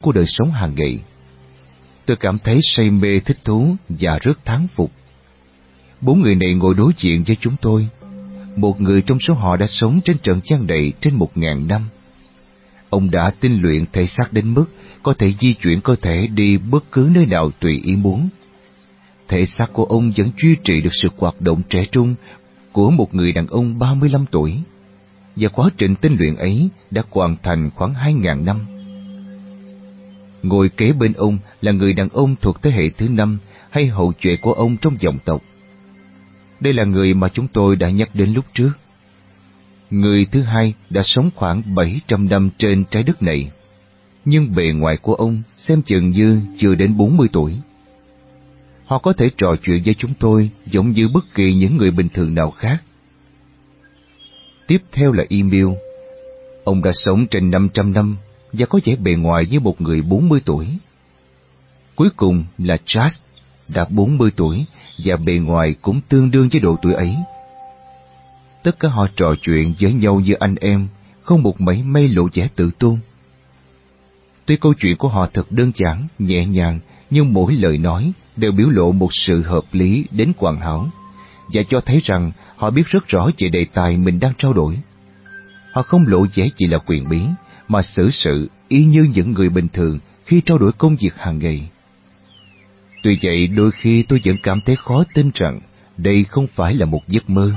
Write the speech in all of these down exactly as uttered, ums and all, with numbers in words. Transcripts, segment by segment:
của đời sống hàng ngày. Tôi cảm thấy say mê thích thú và rất thán phục. Bốn người này ngồi đối diện với chúng tôi. Một người trong số họ đã sống trên trần gian này trên một ngàn năm. Ông đã tinh luyện thể xác đến mức có thể di chuyển cơ thể đi bất cứ nơi nào tùy ý muốn. Thể xác của ông vẫn duy trì được sự hoạt động trẻ trung của một người đàn ông ba mươi lăm tuổi, và quá trình tinh luyện ấy đã hoàn thành khoảng hai ngàn năm. Ngồi kế bên ông là người đàn ông thuộc thế hệ thứ năm hay hậu duệ của ông trong dòng tộc. Đây là người mà chúng tôi đã nhắc đến lúc trước. Người thứ hai đã sống khoảng bảy trăm năm trên trái đất này, nhưng bề ngoài của ông xem chừng như chưa đến bốn mươi tuổi. Họ có thể trò chuyện với chúng tôi giống như bất kỳ những người bình thường nào khác. Tiếp theo là Emil. Ông đã sống trên năm trăm năm và có vẻ bề ngoài như một người bốn mươi tuổi. Cuối cùng là Charles, đã bốn mươi tuổi và bề ngoài cũng tương đương với độ tuổi ấy. Tất cả họ trò chuyện với nhau như anh em, không một mảy may lộ vẻ tự tôn. Tuy câu chuyện của họ thật đơn giản, nhẹ nhàng, nhưng mỗi lời nói đều biểu lộ một sự hợp lý đến hoàn hảo, và cho thấy rằng họ biết rất rõ về đề tài mình đang trao đổi. Họ không lộ vẻ chỉ là quyền bí, mà xử sự y như những người bình thường khi trao đổi công việc hàng ngày. Tuy vậy, đôi khi tôi vẫn cảm thấy khó tin rằng đây không phải là một giấc mơ.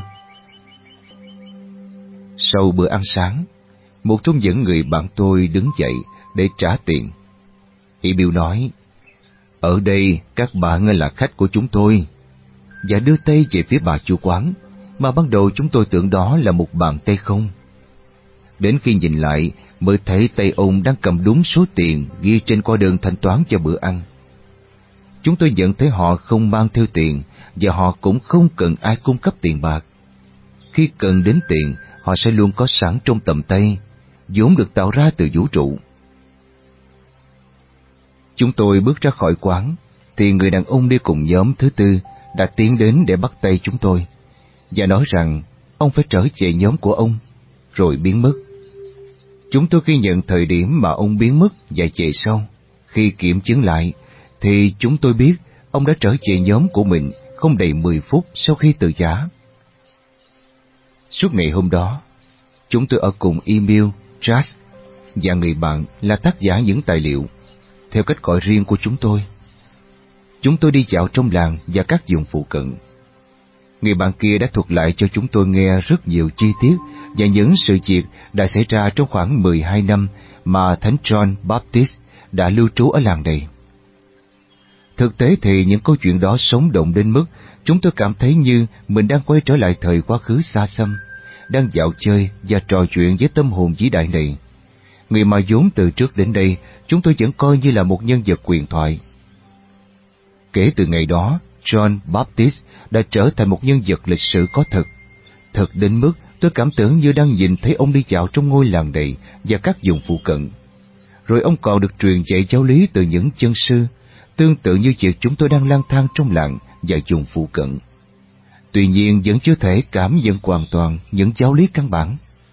Sau bữa ăn sáng, một trong những người bạn tôi đứng dậy để trả tiền. Emil nói, ở đây các bạn là khách của chúng tôi, và đưa tay về phía bà chủ quán, mà ban đầu chúng tôi tưởng đó là một bàn tay không. Đến khi nhìn lại mới thấy tay ông đang cầm đúng số tiền ghi trên hóa đơn thanh toán cho bữa ăn. Chúng tôi nhận thấy họ không mang theo tiền, và họ cũng không cần ai cung cấp tiền bạc. Khi cần đến tiền, họ sẽ luôn có sẵn trong tầm tay, vốn được tạo ra từ vũ trụ. Chúng tôi bước ra khỏi quán, thì người đàn ông đi cùng nhóm thứ tư đã tiến đến để bắt tay chúng tôi, và nói rằng ông phải trở về nhóm của ông, rồi biến mất. Chúng tôi ghi nhận thời điểm mà ông biến mất và về sau. Khi kiểm chứng lại, thì chúng tôi biết ông đã trở về nhóm của mình không đầy mười phút sau khi từ giã. Suốt ngày hôm đó, chúng tôi ở cùng Emil, Charles và người bạn là tác giả những tài liệu, theo cách gọi riêng của chúng tôi. Chúng tôi đi dạo trong làng và các vùng phụ cận. Người bạn kia đã thuật lại cho chúng tôi nghe rất nhiều chi tiết và những sự việc đã xảy ra trong khoảng mười hai năm mà Thánh John Baptist đã lưu trú ở làng này. Thực tế thì những câu chuyện đó sống động đến mức chúng tôi cảm thấy như mình đang quay trở lại thời quá khứ xa xăm, đang dạo chơi và trò chuyện với tâm hồn vĩ đại này. Người mà vốn từ trước đến đây chúng tôi vẫn coi như là một nhân vật huyền thoại. Kể từ ngày đó, John Baptist đã trở thành một nhân vật lịch sử có thật. Thật đến mức tôi cảm tưởng như đang nhìn thấy ông đi dạo trong ngôi làng này và các vùng phụ cận. Rồi ông còn được truyền dạy giáo lý từ những chân sư, tương tự như việc chúng tôi đang lang thang trong làng và vùng phụ cận. Tuy nhiên vẫn chưa thể cảm nhận hoàn toàn những giáo lý căn bản.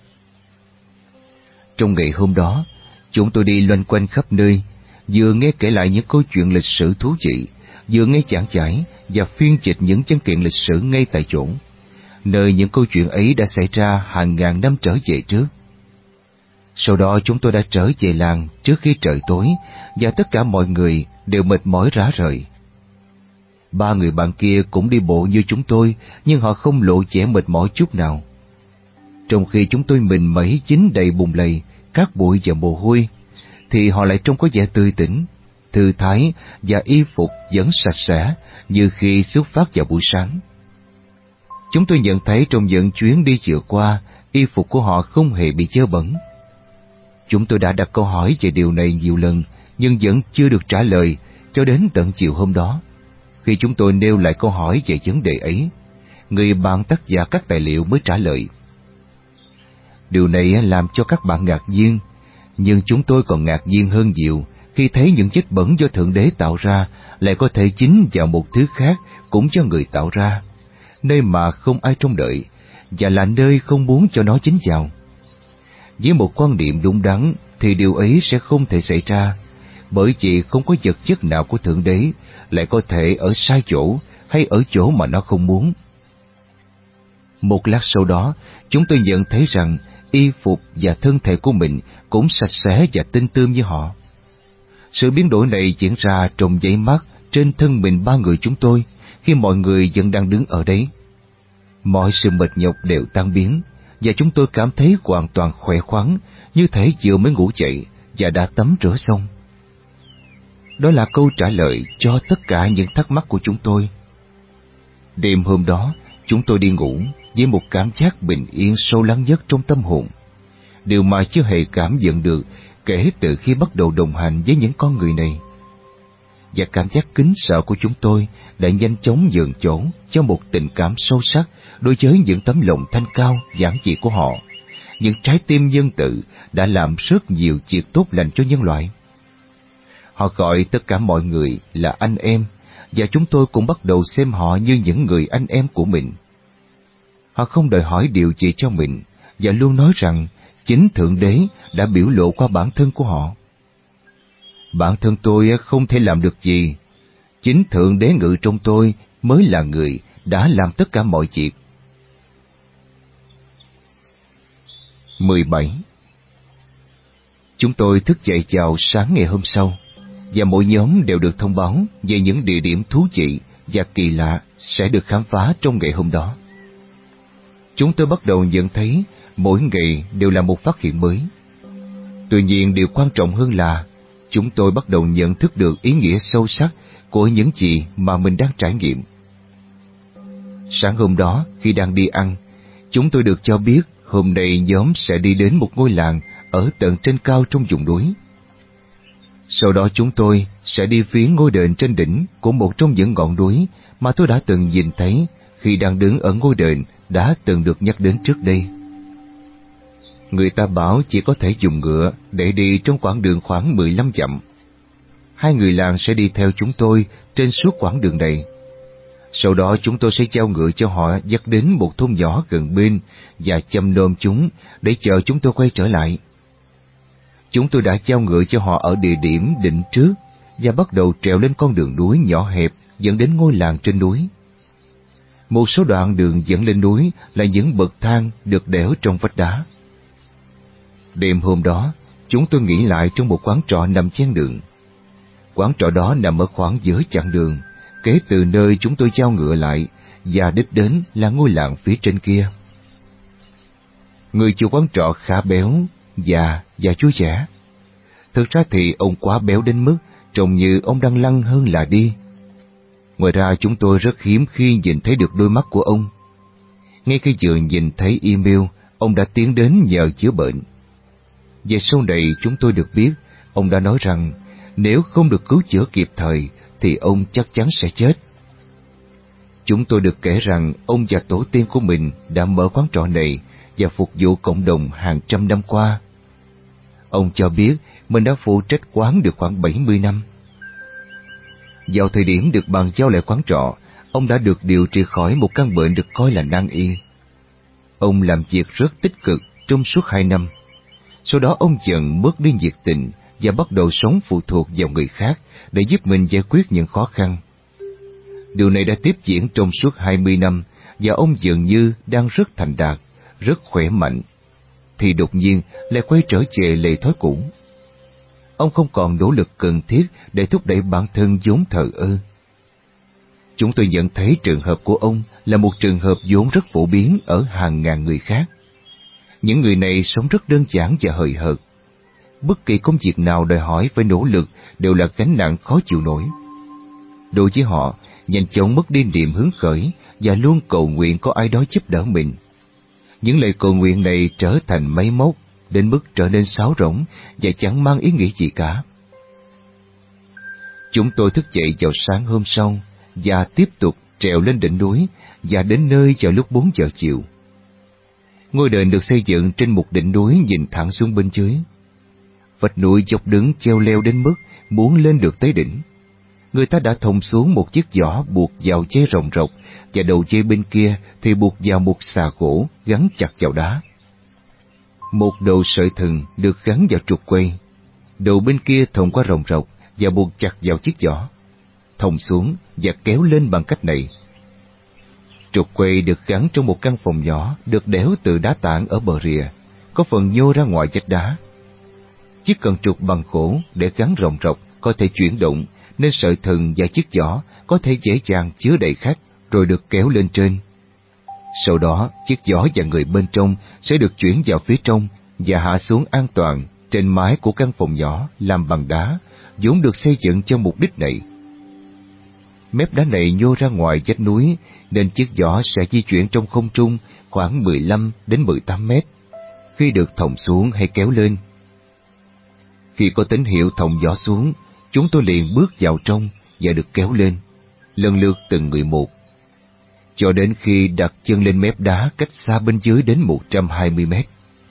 Trong ngày hôm đó, chúng tôi đi loanh quanh khắp nơi, vừa nghe kể lại những câu chuyện lịch sử thú vị, vừa nghe giảng giải và phiên dịch những văn kiện lịch sử ngay tại chỗ, nơi những câu chuyện ấy đã xảy ra hàng ngàn năm trở về trước. Sau đó chúng tôi đã trở về làng trước khi trời tối, và tất cả mọi người đều mệt mỏi rã rời. Ba người bạn kia cũng đi bộ như chúng tôi, nhưng họ không lộ vẻ mệt mỏi chút nào. Trong khi chúng tôi mình mẩy dính đầy bùn lầy, cát bụi và mồ hôi, thì họ lại trông có vẻ tươi tỉnh, thư thái và y phục vẫn sạch sẽ như khi xuất phát vào buổi sáng. Chúng tôi nhận thấy trong những chuyến đi vừa qua, y phục của họ không hề bị dơ bẩn. Chúng tôi đã đặt câu hỏi về điều này nhiều lần, nhưng vẫn chưa được trả lời cho đến tận chiều hôm đó. Khi chúng tôi nêu lại câu hỏi về vấn đề ấy, người bạn tác giả các tài liệu mới trả lời. Điều này làm cho các bạn ngạc nhiên, nhưng chúng tôi còn ngạc nhiên hơn nhiều khi thấy những chất bẩn do Thượng Đế tạo ra lại có thể dính vào một thứ khác cũng do người tạo ra, nơi mà không ai trông đợi, và là nơi không muốn cho nó dính vào. Với một quan điểm đúng đắn thì điều ấy sẽ không thể xảy ra, bởi vì không có vật chất nào của Thượng Đế lại có thể ở sai chỗ hay ở chỗ mà nó không muốn. Một lát sau đó, chúng tôi nhận thấy rằng y phục và thân thể của mình cũng sạch sẽ và tinh tươm như họ. Sự biến đổi này diễn ra trong giây mắt trên thân mình ba người chúng tôi khi mọi người vẫn đang đứng ở đấy. Mọi sự mệt nhọc đều tan biến và chúng tôi cảm thấy hoàn toàn khỏe khoắn, như thể vừa mới ngủ dậy và đã tắm rửa xong. Đó là câu trả lời cho tất cả những thắc mắc của chúng tôi. Đêm hôm đó, chúng tôi đi ngủ với một cảm giác bình yên sâu lắng nhất trong tâm hồn, điều mà chưa hề cảm nhận được kể từ khi bắt đầu đồng hành với những con người này. Và cảm giác kính sợ của chúng tôi đã nhanh chóng nhường chỗ cho một tình cảm sâu sắc đối với những tấm lòng thanh cao giản dị của họ. Những trái tim nhân từ đã làm rất nhiều việc tốt lành cho nhân loại. Họ gọi tất cả mọi người là anh em, và chúng tôi cũng bắt đầu xem họ như những người anh em của mình. Họ không đòi hỏi điều gì cho mình, và luôn nói rằng chính Thượng Đế đã biểu lộ qua bản thân của họ. Bản thân tôi không thể làm được gì. Chính Thượng Đế ngự trong tôi mới là người đã làm tất cả mọi việc. mười bảy. Chúng tôi thức dậy vào sáng ngày hôm sau, và mỗi nhóm đều được thông báo về những địa điểm thú vị và kỳ lạ sẽ được khám phá trong ngày hôm đó. Chúng tôi bắt đầu nhận thấy mỗi ngày đều là một phát hiện mới. Tuy nhiên, điều quan trọng hơn là chúng tôi bắt đầu nhận thức được ý nghĩa sâu sắc của những gì mà mình đang trải nghiệm. Sáng hôm đó, khi đang đi ăn, chúng tôi được cho biết hôm nay nhóm sẽ đi đến một ngôi làng ở tận trên cao trong vùng núi. Sau đó chúng tôi sẽ đi viếng ngôi đền trên đỉnh của một trong những ngọn núi mà tôi đã từng nhìn thấy khi đang đứng ở ngôi đền đã từng được nhắc đến trước đây. Người ta bảo chỉ có thể dùng ngựa để đi trong quãng đường khoảng mười lăm dặm. Hai người làng sẽ đi theo chúng tôi trên suốt quãng đường này. Sau đó chúng tôi sẽ giao ngựa cho họ dắt đến một thôn nhỏ gần bên và chăm nom chúng để chờ chúng tôi quay trở lại. Chúng tôi đã giao ngựa cho họ ở địa điểm định trước và bắt đầu trèo lên con đường núi nhỏ hẹp dẫn đến ngôi làng trên núi. Một số đoạn đường dẫn lên núi là những bậc thang được đẽo trong vách đá. Đêm hôm đó, chúng tôi nghỉ lại trong một quán trọ nằm ven đường. Quán trọ đó nằm ở khoảng giữa chặng đường, kế từ nơi chúng tôi giao ngựa lại, và đích đến là ngôi làng phía trên kia. Người chủ quán trọ khá béo, già và vui vẻ. Thực ra thì ông quá béo đến mức trông như ông đang lăn hơn là đi. Ngoài ra chúng tôi rất hiếm khi nhìn thấy được đôi mắt của ông. Ngay khi vừa nhìn thấy email, ông đã tiến đến nhờ chữa bệnh. Về sau này chúng tôi được biết, ông đã nói rằng nếu không được cứu chữa kịp thời thì ông chắc chắn sẽ chết. Chúng tôi được kể rằng ông và tổ tiên của mình đã mở quán trọ này và phục vụ cộng đồng hàng trăm năm qua. Ông cho biết mình đã phụ trách quán được khoảng bảy mươi năm. Vào thời điểm được bàn giao lại quán trọ, ông đã được điều trị khỏi một căn bệnh được coi là nan y. Ông làm việc rất tích cực trong suốt hai năm. Sau đó ông dần mất đi nhiệt tình và bắt đầu sống phụ thuộc vào người khác để giúp mình giải quyết những khó khăn. Điều này đã tiếp diễn trong suốt hai mươi năm và ông dường như đang rất thành đạt, rất khỏe mạnh, thì đột nhiên lại quay trở về lề thói cũ. Ông không còn nỗ lực cần thiết để thúc đẩy bản thân vốn thờ ơ. Chúng tôi nhận thấy trường hợp của ông là một trường hợp vốn rất phổ biến ở hàng ngàn người khác. Những người này sống rất đơn giản và hời hợt. Bất kỳ công việc nào đòi hỏi phải nỗ lực đều là gánh nặng khó chịu nổi. Đối với họ, nhanh chóng mất đi niềm hứng khởi và luôn cầu nguyện có ai đó giúp đỡ mình. Những lời cầu nguyện này trở thành máy móc đến mức trở nên sáo rỗng và chẳng mang ý nghĩa gì cả. Chúng tôi thức dậy vào sáng hôm sau và tiếp tục trèo lên đỉnh núi và đến nơi vào lúc bốn giờ chiều. Ngôi đền được xây dựng trên một đỉnh núi nhìn thẳng xuống bên dưới. Vách núi dốc đứng treo leo đến mức muốn lên được tới đỉnh. Người ta đã thòng xuống một chiếc giỏ buộc vào dây rồng rọc, và đầu dây bên kia thì buộc vào một xà gỗ gắn chặt vào đá. Một đầu sợi thừng được gắn vào trục quay. Đầu bên kia thòng qua rồng rọc và buộc chặt vào chiếc giỏ, thòng xuống và kéo lên bằng cách này. Trục quay được gắn trong một căn phòng nhỏ được đẽo từ đá tảng ở bờ rìa, có phần nhô ra ngoài vách đá. Chiếc cần trục bằng gỗ để gắn rộng rọc có thể chuyển động, nên sợi thừng và chiếc giỏ có thể dễ dàng chứa đầy khách rồi được kéo lên trên. Sau đó, chiếc giỏ và người bên trong sẽ được chuyển vào phía trong và hạ xuống an toàn trên mái của căn phòng nhỏ làm bằng đá, vốn được xây dựng cho mục đích này. Mép đá này nhô ra ngoài vách núi, nên chiếc giỏ sẽ di chuyển trong không trung khoảng mười lăm đến mười tám mét, khi được thòng xuống hay kéo lên. Khi có tín hiệu thòng giỏ xuống, chúng tôi liền bước vào trong và được kéo lên, lần lượt từng người một, cho đến khi đặt chân lên mép đá cách xa bên dưới đến một trăm hai mươi mét.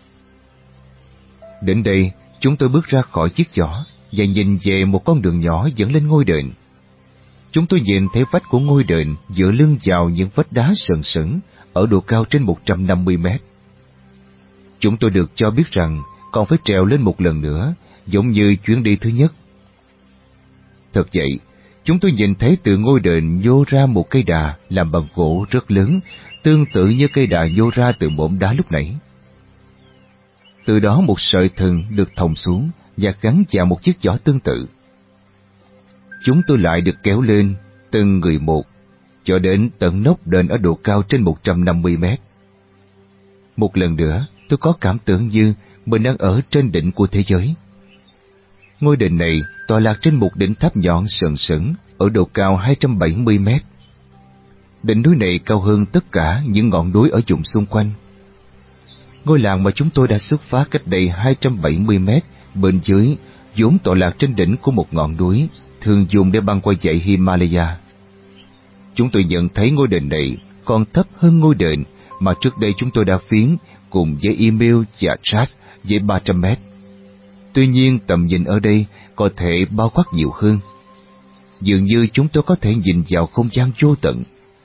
Đến đây, chúng tôi bước ra khỏi chiếc giỏ và nhìn về một con đường nhỏ dẫn lên ngôi đền. Chúng tôi nhìn thấy vách của ngôi đền dựa lưng vào những vách đá sần sững ở độ cao trên một trăm năm mươi mét. Chúng tôi được cho biết rằng còn phải trèo lên một lần nữa, giống như chuyến đi thứ nhất. Thật vậy, chúng tôi nhìn thấy từ ngôi đền nhô ra một cây đà làm bằng gỗ rất lớn, tương tự như cây đà nhô ra từ mỏm đá lúc nãy. Từ đó một sợi thừng được thòng xuống và gắn vào một chiếc giỏ tương tự. Chúng tôi lại được kéo lên, từng người một, cho đến tận nóc đền ở độ cao trên một trăm năm mươi mét. Một lần nữa, tôi có cảm tưởng như mình đang ở trên đỉnh của thế giới. Ngôi đền này tọa lạc trên một đỉnh tháp nhọn sừng sững ở độ cao hai trăm bảy mươi mét. Đỉnh núi này cao hơn tất cả những ngọn núi ở vùng xung quanh. Ngôi làng mà chúng tôi đã xuất phát cách đây hai trăm bảy mươi mét bên dưới vốn tọa lạc trên đỉnh của một ngọn núi thường dùng để băng qua dãy Himalaya. Chúng tôi nhận thấy ngôi đền này còn thấp hơn ngôi đền mà trước đây chúng tôi đã phiến cùng với email và chat với ba trăm mét. Tuy nhiên tầm nhìn ở đây có thể bao quát nhiều hơn. Dường như chúng tôi có thể nhìn vào không gian vô tận.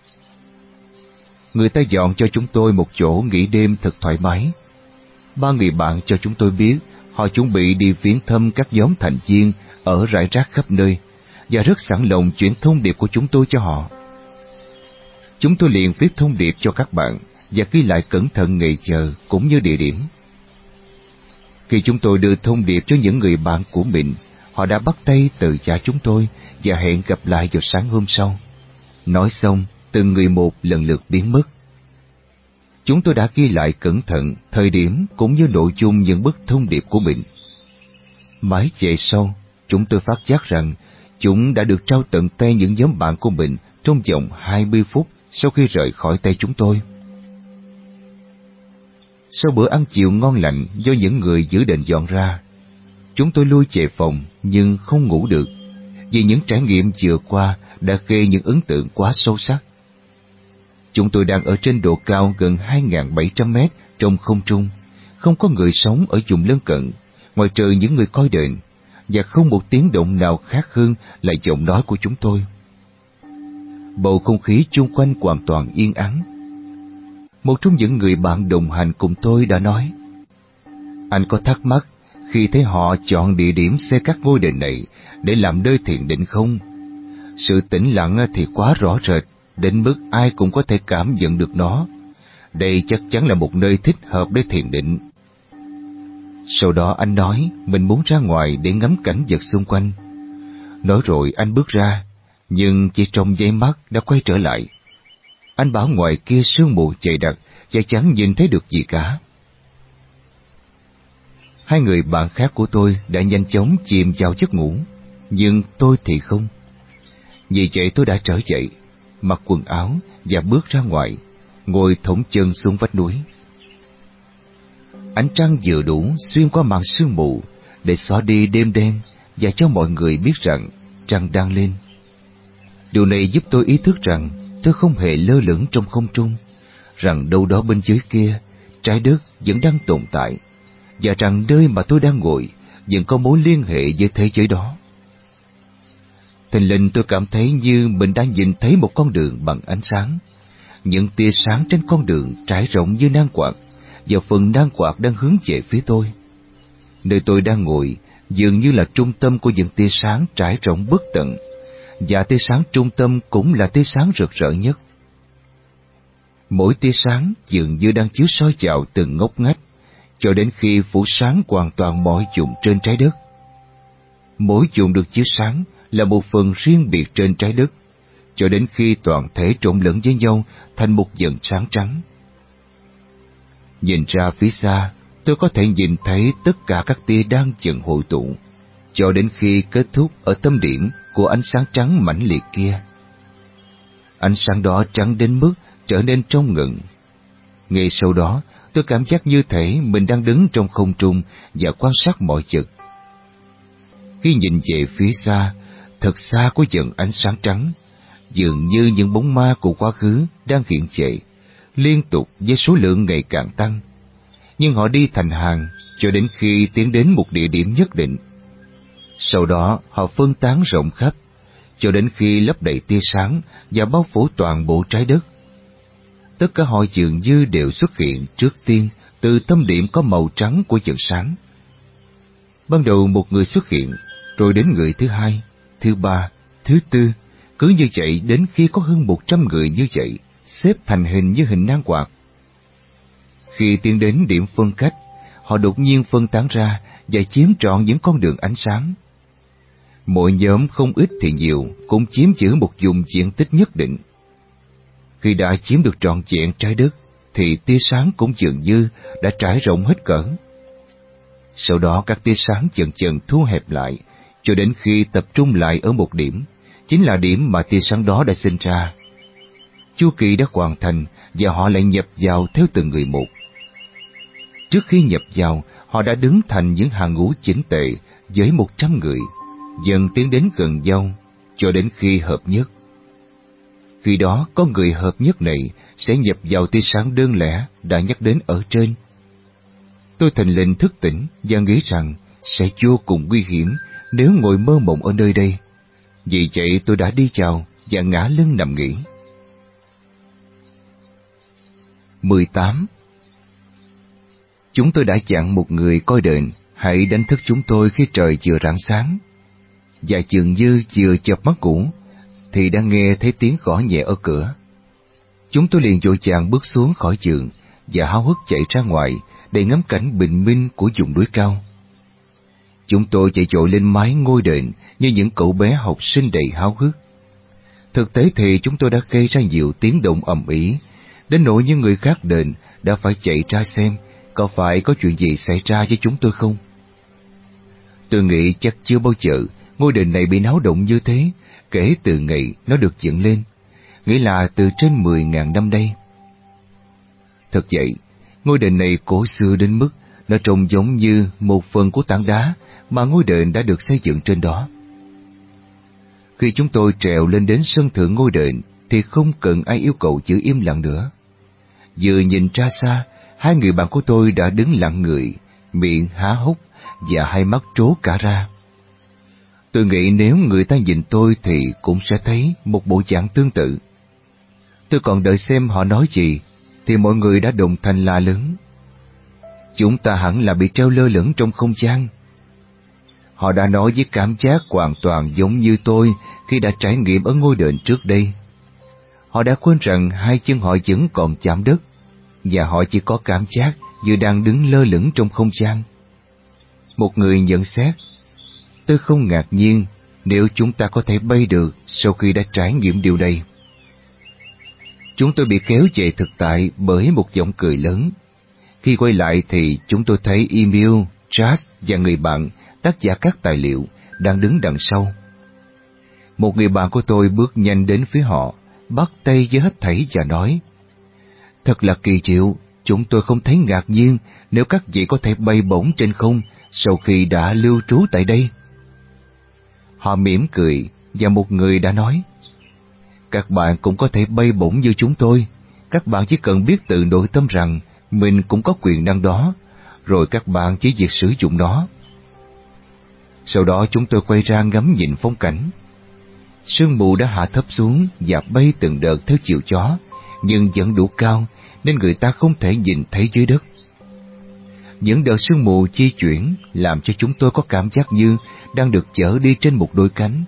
Người ta dọn cho chúng tôi một chỗ nghỉ đêm thật thoải mái. Ba người bạn cho chúng tôi biết họ chuẩn bị đi viếng thăm các nhóm thành viên ở rải rác khắp nơi và rất sẵn lòng chuyển thông điệp của chúng tôi cho họ. Chúng tôi liền viết thông điệp cho các bạn và ghi lại cẩn thận ngày giờ cũng như địa điểm. Khi chúng tôi đưa thông điệp cho những người bạn của mình, họ đã bắt tay từ trả chúng tôi và hẹn gặp lại vào sáng hôm sau. Nói xong, từng người một lần lượt biến mất. Chúng tôi đã ghi lại cẩn thận thời điểm cũng như nội dung những bức thông điệp của mình. Mãi về sau, chúng tôi phát giác rằng chúng đã được trao tận tay những nhóm bạn của mình trong vòng hai mươi phút sau khi rời khỏi tay chúng tôi. Sau bữa ăn chiều ngon lành do những người giữ đền dọn ra, chúng tôi lui về phòng nhưng không ngủ được, vì những trải nghiệm vừa qua đã gây những ấn tượng quá sâu sắc. Chúng tôi đang ở trên độ cao gần hai nghìn bảy trăm mét trong không trung, không có người sống ở vùng lân cận, ngoài trừ những người coi đền, và không một tiếng động nào khác hơn là giọng nói của chúng tôi. Bầu không khí chung quanh hoàn toàn yên ắng. Một trong những người bạn đồng hành cùng tôi đã nói: "Anh có thắc mắc khi thấy họ chọn địa điểm xây các ngôi đền này để làm nơi thiền định không? Sự tĩnh lặng thì quá rõ rệt, đến mức ai cũng có thể cảm nhận được nó. Đây chắc chắn là một nơi thích hợp để thiền định." Sau đó anh nói mình muốn ra ngoài để ngắm cảnh vật xung quanh. Nói rồi anh bước ra, nhưng chỉ trong giây mắt đã quay trở lại. Anh bảo ngoài kia sương mù dày đặc và chẳng nhìn thấy được gì cả. Hai người bạn khác của tôi đã nhanh chóng chìm vào giấc ngủ, nhưng tôi thì không. Vì vậy tôi đã trở dậy, mặc quần áo và bước ra ngoài, ngồi thõng chân xuống vách núi. Ánh trăng vừa đủ xuyên qua màn sương mù để xóa đi đêm đen và cho mọi người biết rằng trăng đang lên. Điều này giúp tôi ý thức rằng tôi không hề lơ lửng trong không trung, rằng đâu đó bên dưới kia trái đất vẫn đang tồn tại, và rằng nơi mà tôi đang ngồi vẫn có mối liên hệ với thế giới đó. Thình lình tôi cảm thấy như mình đang nhìn thấy một con đường bằng ánh sáng. Những tia sáng trên con đường trải rộng như nang quạt, và phần nang quạt đang hướng về phía tôi. Nơi tôi đang ngồi dường như là trung tâm của những tia sáng trải rộng bất tận, và tia sáng trung tâm cũng là tia sáng rực rỡ nhất. Mỗi tia sáng dường như đang chiếu soi vào từng ngóc ngách, cho đến khi phủ sáng hoàn toàn mọi vùng trên trái đất. Mỗi vùng được chiếu sáng là một phần riêng biệt trên trái đất, cho đến khi toàn thể trộn lẫn với nhau thành một dần sáng trắng. Nhìn ra phía xa, tôi có thể nhìn thấy tất cả các tia đang dần hội tụ, cho đến khi kết thúc ở tâm điểm của ánh sáng trắng mãnh liệt kia. Ánh sáng đó trắng đến mức trở nên trong ngần. Ngay sau đó, tôi cảm giác như thể mình đang đứng trong không trung và quan sát mọi vật. Khi nhìn về phía xa, thật xa có dần ánh sáng trắng, dường như những bóng ma của quá khứ đang hiện về, liên tục với số lượng ngày càng tăng. Nhưng họ đi thành hàng cho đến khi tiến đến một địa điểm nhất định. Sau đó họ phân tán rộng khắp, cho đến khi lấp đầy tia sáng và bao phủ toàn bộ trái đất. Tất cả họ dường như đều xuất hiện trước tiên từ tâm điểm có màu trắng của vầng sáng. Ban đầu một người xuất hiện, rồi đến người thứ hai, thứ ba, thứ tư, cứ như vậy đến khi có hơn một trăm người như vậy, xếp thành hình như hình nang quạt. Khi tiến đến điểm phân cách, họ đột nhiên phân tán ra và chiếm trọn những con đường ánh sáng. Mỗi nhóm không ít thì nhiều cũng chiếm giữ một vùng diện tích nhất định. Khi đã chiếm được trọn vẹn trái đất, thì tia sáng cũng dường như đã trải rộng hết cỡ. Sau đó các tia sáng dần dần thu hẹp lại, cho đến khi tập trung lại ở một điểm, chính là điểm mà tia sáng đó đã sinh ra. Chu kỳ đã hoàn thành và họ lại nhập vào theo từng người một. Trước khi nhập vào, họ đã đứng thành những hàng ngũ chỉnh tề với một trăm người, dần tiến đến gần nhau, cho đến khi hợp nhất. Khi đó, con người hợp nhất này sẽ nhập vào tia sáng đơn lẻ đã nhắc đến ở trên. Tôi thình lình thức tỉnh và nghĩ rằng sẽ vô cùng nguy hiểm nếu ngồi mơ mộng ở nơi đây. Vì vậy tôi đã đi chào và ngã lưng nằm nghỉ. mười tám. Chúng tôi đã chặn một người coi đền hãy đánh thức chúng tôi khi trời vừa rạng sáng. Và dường như vừa chợp mắt ngủ thì đang nghe thấy tiếng gõ nhẹ ở cửa. Chúng tôi liền vội vàng bước xuống khỏi giường và háo hức chạy ra ngoài để ngắm cảnh bình minh của vùng núi cao. Chúng tôi chạy vội lên mái ngôi đền như những cậu bé học sinh đầy háo hức. Thực tế thì chúng tôi đã gây ra nhiều tiếng động ầm ĩ, đến nỗi những người khác đền đã phải chạy ra xem có phải có chuyện gì xảy ra với chúng tôi không. Tôi nghĩ chắc chưa bao giờ ngôi đền này bị náo động như thế kể từ ngày nó được dựng lên, nghĩa là từ trên mười ngàn năm đây. Thật vậy, ngôi đền này cổ xưa đến mức nó trông giống như một phần của tảng đá mà ngôi đền đã được xây dựng trên đó. Khi chúng tôi trèo lên đến sân thượng ngôi đền thì không cần ai yêu cầu giữ im lặng nữa. Vừa nhìn ra xa, hai người bạn của tôi đã đứng lặng người, miệng há hốc và hai mắt trố cả ra. Tôi nghĩ nếu người ta nhìn tôi thì cũng sẽ thấy một bộ dạng tương tự. Tôi còn đợi xem họ nói gì thì mọi người đã đồng thanh la lớn: chúng ta hẳn là bị treo lơ lửng trong không gian. Họ đã nói với cảm giác hoàn toàn giống như tôi khi đã trải nghiệm ở ngôi đền trước đây. Họ đã quên rằng hai chân họ vẫn còn chạm đất, và họ chỉ có cảm giác như đang đứng lơ lửng trong không gian. Một người nhận xét: tôi không ngạc nhiên nếu chúng ta có thể bay được sau khi đã trải nghiệm điều này. Chúng tôi bị kéo về thực tại bởi một giọng cười lớn. Khi quay lại thì chúng tôi thấy Emil, Chas và người bạn, tác giả các tài liệu, đang đứng đằng sau. Một người bạn của tôi bước nhanh đến phía họ, bắt tay với hết thảy và nói: thật là kỳ diệu, chúng tôi không thấy ngạc nhiên nếu các vị có thể bay bổng trên không sau khi đã lưu trú tại đây. Họ mỉm cười và một người đã nói: các bạn cũng có thể bay bổng như chúng tôi. Các bạn chỉ cần biết tự nội tâm rằng mình cũng có quyền năng đó, rồi các bạn chỉ việc sử dụng nó. Sau đó chúng tôi quay ra ngắm nhìn phong cảnh. Sương mù đã hạ thấp xuống và bay từng đợt theo chiều gió, nhưng vẫn đủ cao nên người ta không thể nhìn thấy dưới đất. Những đợt sương mù di chuyển làm cho chúng tôi có cảm giác như đang được chở đi trên một đôi cánh.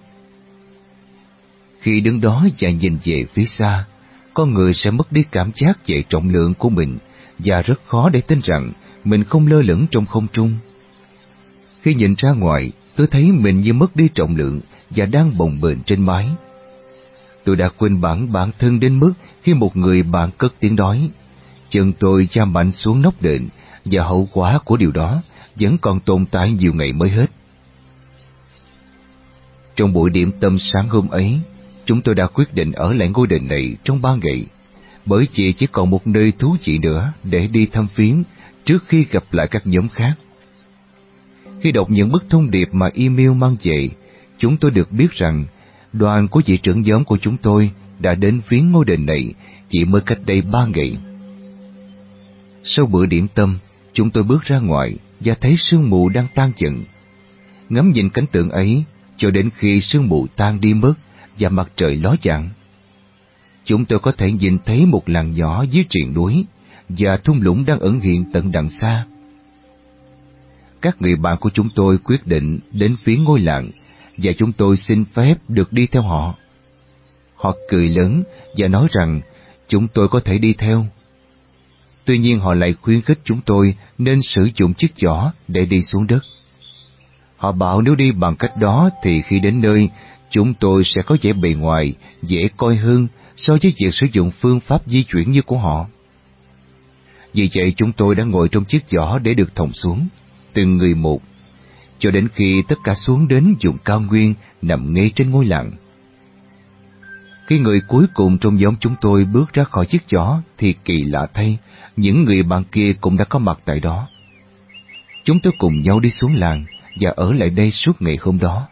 Khi đứng đó và nhìn về phía xa, con người sẽ mất đi cảm giác về trọng lượng của mình và rất khó để tin rằng mình không lơ lửng trong không trung. Khi nhìn ra ngoài, tôi thấy mình như mất đi trọng lượng và đang bồng bềnh trên mái. Tôi đã quên bản bản thân đến mức khi một người bạn cất tiếng nói, chân tôi cha mạnh xuống nóc đền, và hậu quả của điều đó vẫn còn tồn tại nhiều ngày mới hết. Trong buổi điểm tâm sáng hôm ấy, chúng tôi đã quyết định ở lại ngôi đền này trong ba ngày, bởi chỉ chỉ còn một nơi thú vị nữa để đi thăm viếng trước khi gặp lại các nhóm khác. Khi đọc những bức thông điệp mà email mang về, chúng tôi được biết rằng đoàn của vị trưởng nhóm của chúng tôi đã đến viếng ngôi đền này chỉ mới cách đây ba ngày. Sau bữa điểm tâm, chúng tôi bước ra ngoài và thấy sương mù đang tan dần. Ngắm nhìn cảnh tượng ấy cho đến khi sương mù tan đi mất và mặt trời ló dạng, chúng tôi có thể nhìn thấy một làng nhỏ dưới triền núi và thung lũng đang ẩn hiện tận đằng xa. Các người bạn của chúng tôi quyết định đến phía ngôi làng và chúng tôi xin phép được đi theo họ. Họ cười lớn và nói rằng chúng tôi có thể đi theo. Tuy nhiên họ lại khuyến khích chúng tôi nên sử dụng chiếc giỏ để đi xuống đất. Họ bảo nếu đi bằng cách đó thì khi đến nơi, chúng tôi sẽ có vẻ bề ngoài dễ coi hơn so với việc sử dụng phương pháp di chuyển như của họ. Vì vậy chúng tôi đã ngồi trong chiếc giỏ để được thòng xuống, từng người một, cho đến khi tất cả xuống đến vùng cao nguyên nằm ngay trên ngôi làng. Khi người cuối cùng trong nhóm chúng tôi bước ra khỏi chiếc giỏ thì kỳ lạ thay, những người bạn kia cũng đã có mặt tại đó. Chúng tôi cùng nhau đi xuống làng và ở lại đây suốt ngày hôm đó.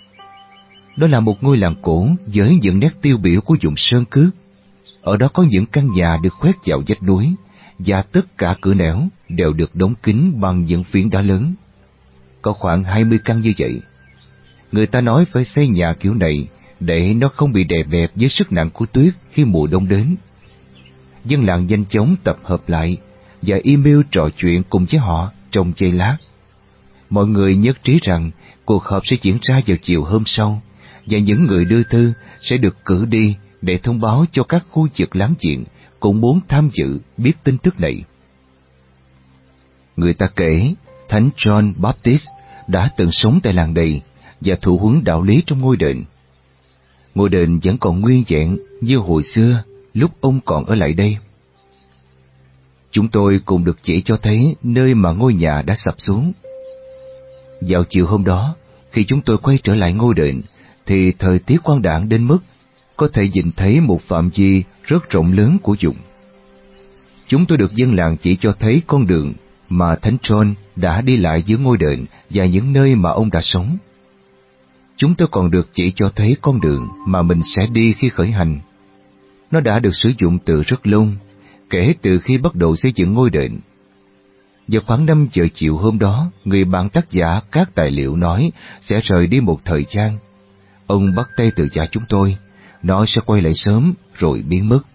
Đó là một ngôi làng cổ với những nét tiêu biểu của vùng sơn cước. Ở đó có những căn nhà được khoét vào vách núi và tất cả cửa nẻo đều được đóng kín bằng những phiến đá lớn. Có khoảng hai mươi căn như vậy. Người ta nói phải xây nhà kiểu này để nó không bị đè bẹp với sức nặng của tuyết khi mùa đông đến. Dân làng nhanh chóng tập hợp lại và email trò chuyện cùng với họ trong giây lát. Mọi người nhất trí rằng cuộc họp sẽ diễn ra vào chiều hôm sau và những người đưa thư sẽ được cử đi để thông báo cho các khu vực láng giềng cũng muốn tham dự biết tin tức này. Người ta kể Thánh John Baptist đã từng sống tại làng này và thụ huấn đạo lý trong ngôi đền. Ngôi đền vẫn còn nguyên vẹn như hồi xưa lúc ông còn ở lại đây. Chúng tôi cùng được chỉ cho thấy nơi mà ngôi nhà đã sập xuống. Vào chiều hôm đó, khi chúng tôi quay trở lại ngôi đền, thì thời tiết quang đãng đến mức có thể nhìn thấy một phạm vi rất rộng lớn của vùng. Chúng tôi được dân làng chỉ cho thấy con đường mà Thánh John đã đi lại giữa ngôi đền và những nơi mà ông đã sống. Chúng tôi còn được chỉ cho thấy con đường mà mình sẽ đi khi khởi hành. Nó đã được sử dụng từ rất lâu, kể từ khi bắt đầu xây dựng ngôi đền. Vào khoảng năm giờ chiều hôm đó, người bạn tác giả các tài liệu nói sẽ rời đi một thời gian. Ông bắt tay từ giả chúng tôi, nói sẽ quay lại sớm rồi biến mất.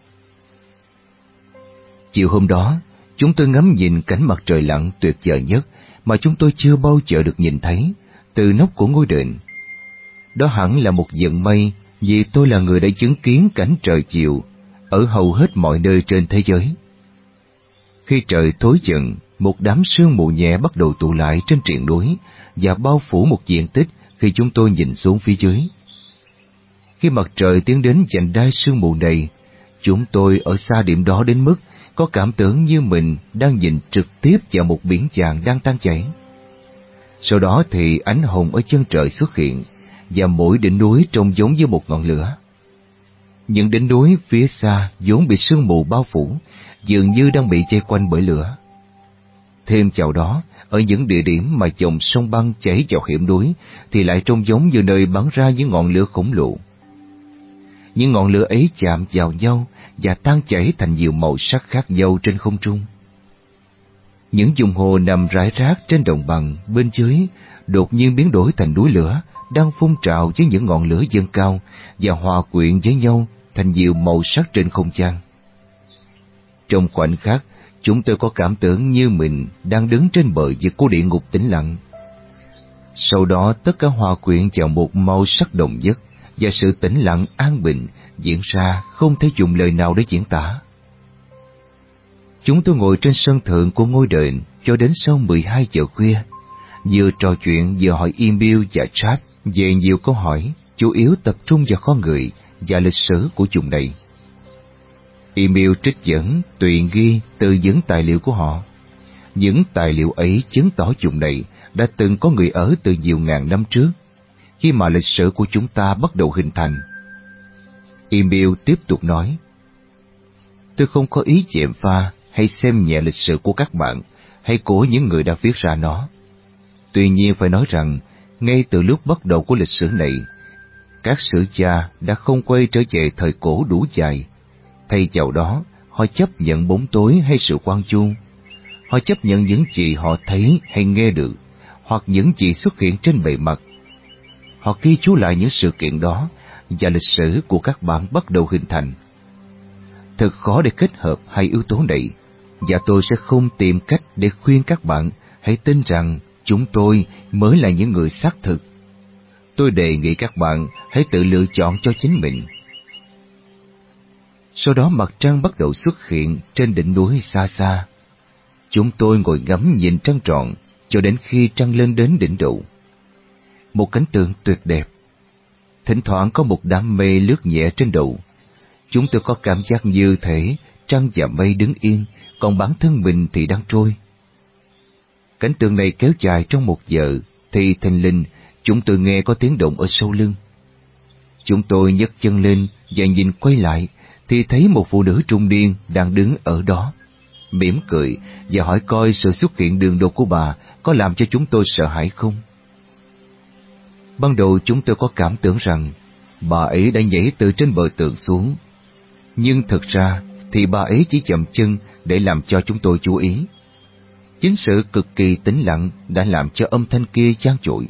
Chiều hôm đó, chúng tôi ngắm nhìn cảnh mặt trời lặn tuyệt vời nhất mà chúng tôi chưa bao giờ được nhìn thấy từ nóc của ngôi đền. Đó hẳn là một vận may vì tôi là người đã chứng kiến cảnh trời chiều ở hầu hết mọi nơi trên thế giới. Khi trời tối dần, một đám sương mù nhẹ bắt đầu tụ lại trên triền núi và bao phủ một diện tích khi chúng tôi nhìn xuống phía dưới. Khi mặt trời tiến đến vành đai sương mù này, chúng tôi ở xa điểm đó đến mức có cảm tưởng như mình đang nhìn trực tiếp vào một biển vàng đang tan chảy. Sau đó thì ánh hồng ở chân trời xuất hiện và mỗi đỉnh núi trông giống như một ngọn lửa. Những đỉnh núi phía xa vốn bị sương mù bao phủ dường như đang bị vây quanh bởi lửa. Thêm vào đó, ở những địa điểm mà dòng sông băng chảy vào hiểm núi thì lại trông giống như nơi bắn ra những ngọn lửa khổng lồ. Những ngọn lửa ấy chạm vào nhau và tan chảy thành nhiều màu sắc khác nhau trên không trung. Những vùng hồ nằm rải rác trên đồng bằng bên dưới đột nhiên biến đổi thành núi lửa đang phun trào với những ngọn lửa dâng cao và hòa quyện với nhau thành nhiều màu sắc trên không gian. Trong khoảnh khắc, Chúng tôi có cảm tưởng như mình đang đứng trên bờ vực của địa ngục tĩnh lặng. Sau đó tất cả hòa quyện vào một màu sắc đồng nhất, và sự tĩnh lặng an bình diễn ra không thể dùng lời nào để diễn tả. Chúng tôi ngồi trên sân thượng của ngôi đền cho đến sau mười hai giờ khuya, vừa trò chuyện vừa hỏi email và chat về nhiều câu hỏi, chủ yếu tập trung vào con người và lịch sử của vùng này. Email trích dẫn, tùy ghi từ những tài liệu của họ. Những tài liệu ấy chứng tỏ vùng này đã từng có người ở từ nhiều ngàn năm trước, khi mà lịch sử của chúng ta bắt đầu hình thành. Email tiếp tục nói, tôi không có ý chèm pha hay xem nhẹ lịch sử của các bạn hay của những người đã viết ra nó. Tuy nhiên phải nói rằng, ngay từ lúc bắt đầu của lịch sử này, các sử gia đã không quay trở về thời cổ đủ dài. Thay vào đó, họ chấp nhận bóng tối hay sự quan chu. Họ chấp nhận những gì họ thấy hay nghe được, hoặc những gì xuất hiện trên bề mặt. Họ ghi chú lại những sự kiện đó, và lịch sử của các bạn bắt đầu hình thành. Thật khó để kết hợp hai yếu tố này, và tôi sẽ không tìm cách để khuyên các bạn hãy tin rằng chúng tôi mới là những người xác thực. Tôi đề nghị các bạn hãy tự lựa chọn cho chính mình. Sau đó mặt trăng bắt đầu xuất hiện trên đỉnh núi xa xa. Chúng tôi ngồi ngắm nhìn trăng tròn cho đến khi trăng lên đến đỉnh đầu. Một cảnh tượng tuyệt đẹp. Thỉnh thoảng có một đám mây lướt nhẹ trên đầu. Chúng tôi có cảm giác như thể trăng và mây đứng yên, còn bản thân mình thì đang trôi. Cảnh tượng này kéo dài trong một giờ, thì thình lình chúng tôi nghe có tiếng động ở sau lưng. Chúng tôi nhấc chân lên và nhìn quay lại, thì thấy một phụ nữ trung niên đang đứng ở đó, mỉm cười và hỏi coi sự xuất hiện đường đột của bà có làm cho chúng tôi sợ hãi không. Ban đầu chúng tôi có cảm tưởng rằng bà ấy đã nhảy từ trên bờ tường xuống, nhưng thực ra thì bà ấy chỉ chậm chân để làm cho chúng tôi chú ý. Chính sự cực kỳ tĩnh lặng đã làm cho âm thanh kia vang dội.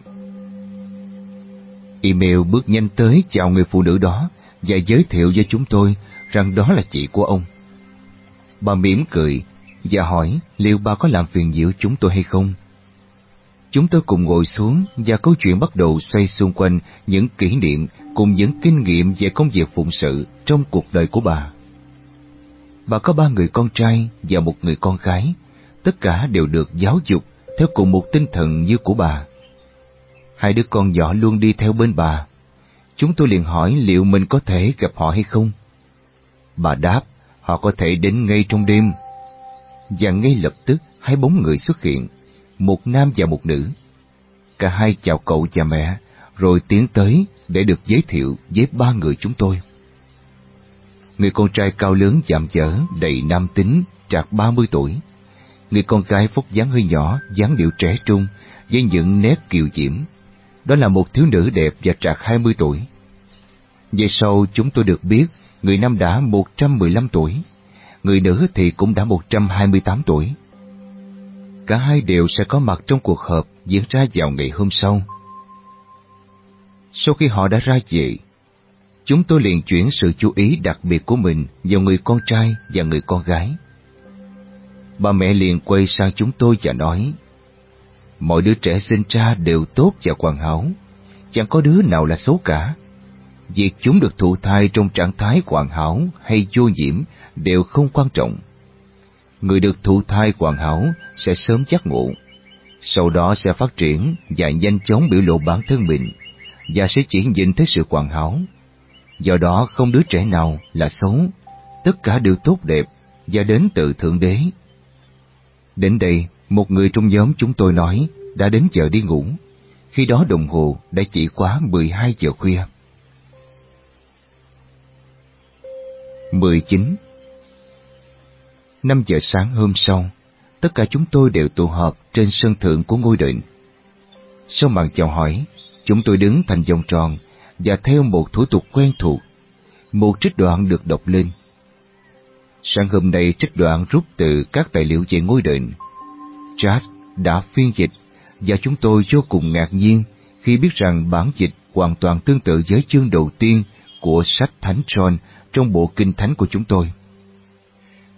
Email bước nhanh tới chào người phụ nữ đó và giới thiệu với chúng tôi rằng đó là chị của ông. Bà mỉm cười và hỏi liệu bà có làm phiền nhiễu chúng tôi hay không. Chúng tôi cùng ngồi xuống và câu chuyện bắt đầu xoay xung quanh những kỷ niệm cùng những kinh nghiệm về công việc phụng sự trong cuộc đời của bà. Bà có ba người con trai và một người con gái, tất cả đều được giáo dục theo cùng một tinh thần như của bà. Hai đứa con nhỏ luôn đi theo bên bà. Chúng tôi liền hỏi liệu mình có thể gặp họ hay không. Bà đáp họ có thể đến ngay trong đêm. Và ngay lập tức hai bóng người xuất hiện, một nam và một nữ. Cả hai chào cậu và mẹ, rồi tiến tới để được giới thiệu với ba người chúng tôi. Người con trai cao lớn dạm dở, đầy nam tính, trạc ba mươi tuổi. Người con gái vóc dáng hơi nhỏ, dáng điệu trẻ trung, với những nét kiều diễm. Đó là một thiếu nữ đẹp và trạc hai mươi tuổi. Về sau chúng tôi được biết, người nam đã một trăm mười lăm tuổi, người nữ thì cũng đã một trăm hai mươi tám tuổi. Cả hai đều sẽ có mặt trong cuộc họp diễn ra vào ngày hôm sau. Sau khi họ đã ra về, chúng tôi liền chuyển sự chú ý đặc biệt của mình vào người con trai và người con gái. Bà mẹ liền quay sang chúng tôi và nói, mọi đứa trẻ sinh ra đều tốt và hoàn hảo, chẳng có đứa nào là xấu cả. Việc chúng được thụ thai trong trạng thái hoàn hảo hay vô nhiễm đều không quan trọng. Người được thụ thai hoàn hảo sẽ sớm giác ngộ, sau đó sẽ phát triển và nhanh chóng biểu lộ bản thân mình, và sẽ chuyển nhìn thấy sự hoàn hảo. Do đó không đứa trẻ nào là xấu, tất cả đều tốt đẹp và đến từ Thượng Đế. Đến đây, một người trong nhóm chúng tôi nói đã đến giờ đi ngủ. Khi đó đồng hồ đã chỉ quá mười hai giờ khuya. mười chín. Năm giờ sáng hôm sau, tất cả chúng tôi đều tụ họp trên sân thượng của ngôi đền. Sau màn chào hỏi, chúng tôi đứng thành vòng tròn và theo một thủ tục quen thuộc, một trích đoạn được đọc lên. Sáng hôm nay trích đoạn rút từ các tài liệu về ngôi đền. Charles đã phiên dịch và chúng tôi vô cùng ngạc nhiên khi biết rằng bản dịch hoàn toàn tương tự với chương đầu tiên của sách Thánh John trong bộ kinh thánh của chúng tôi.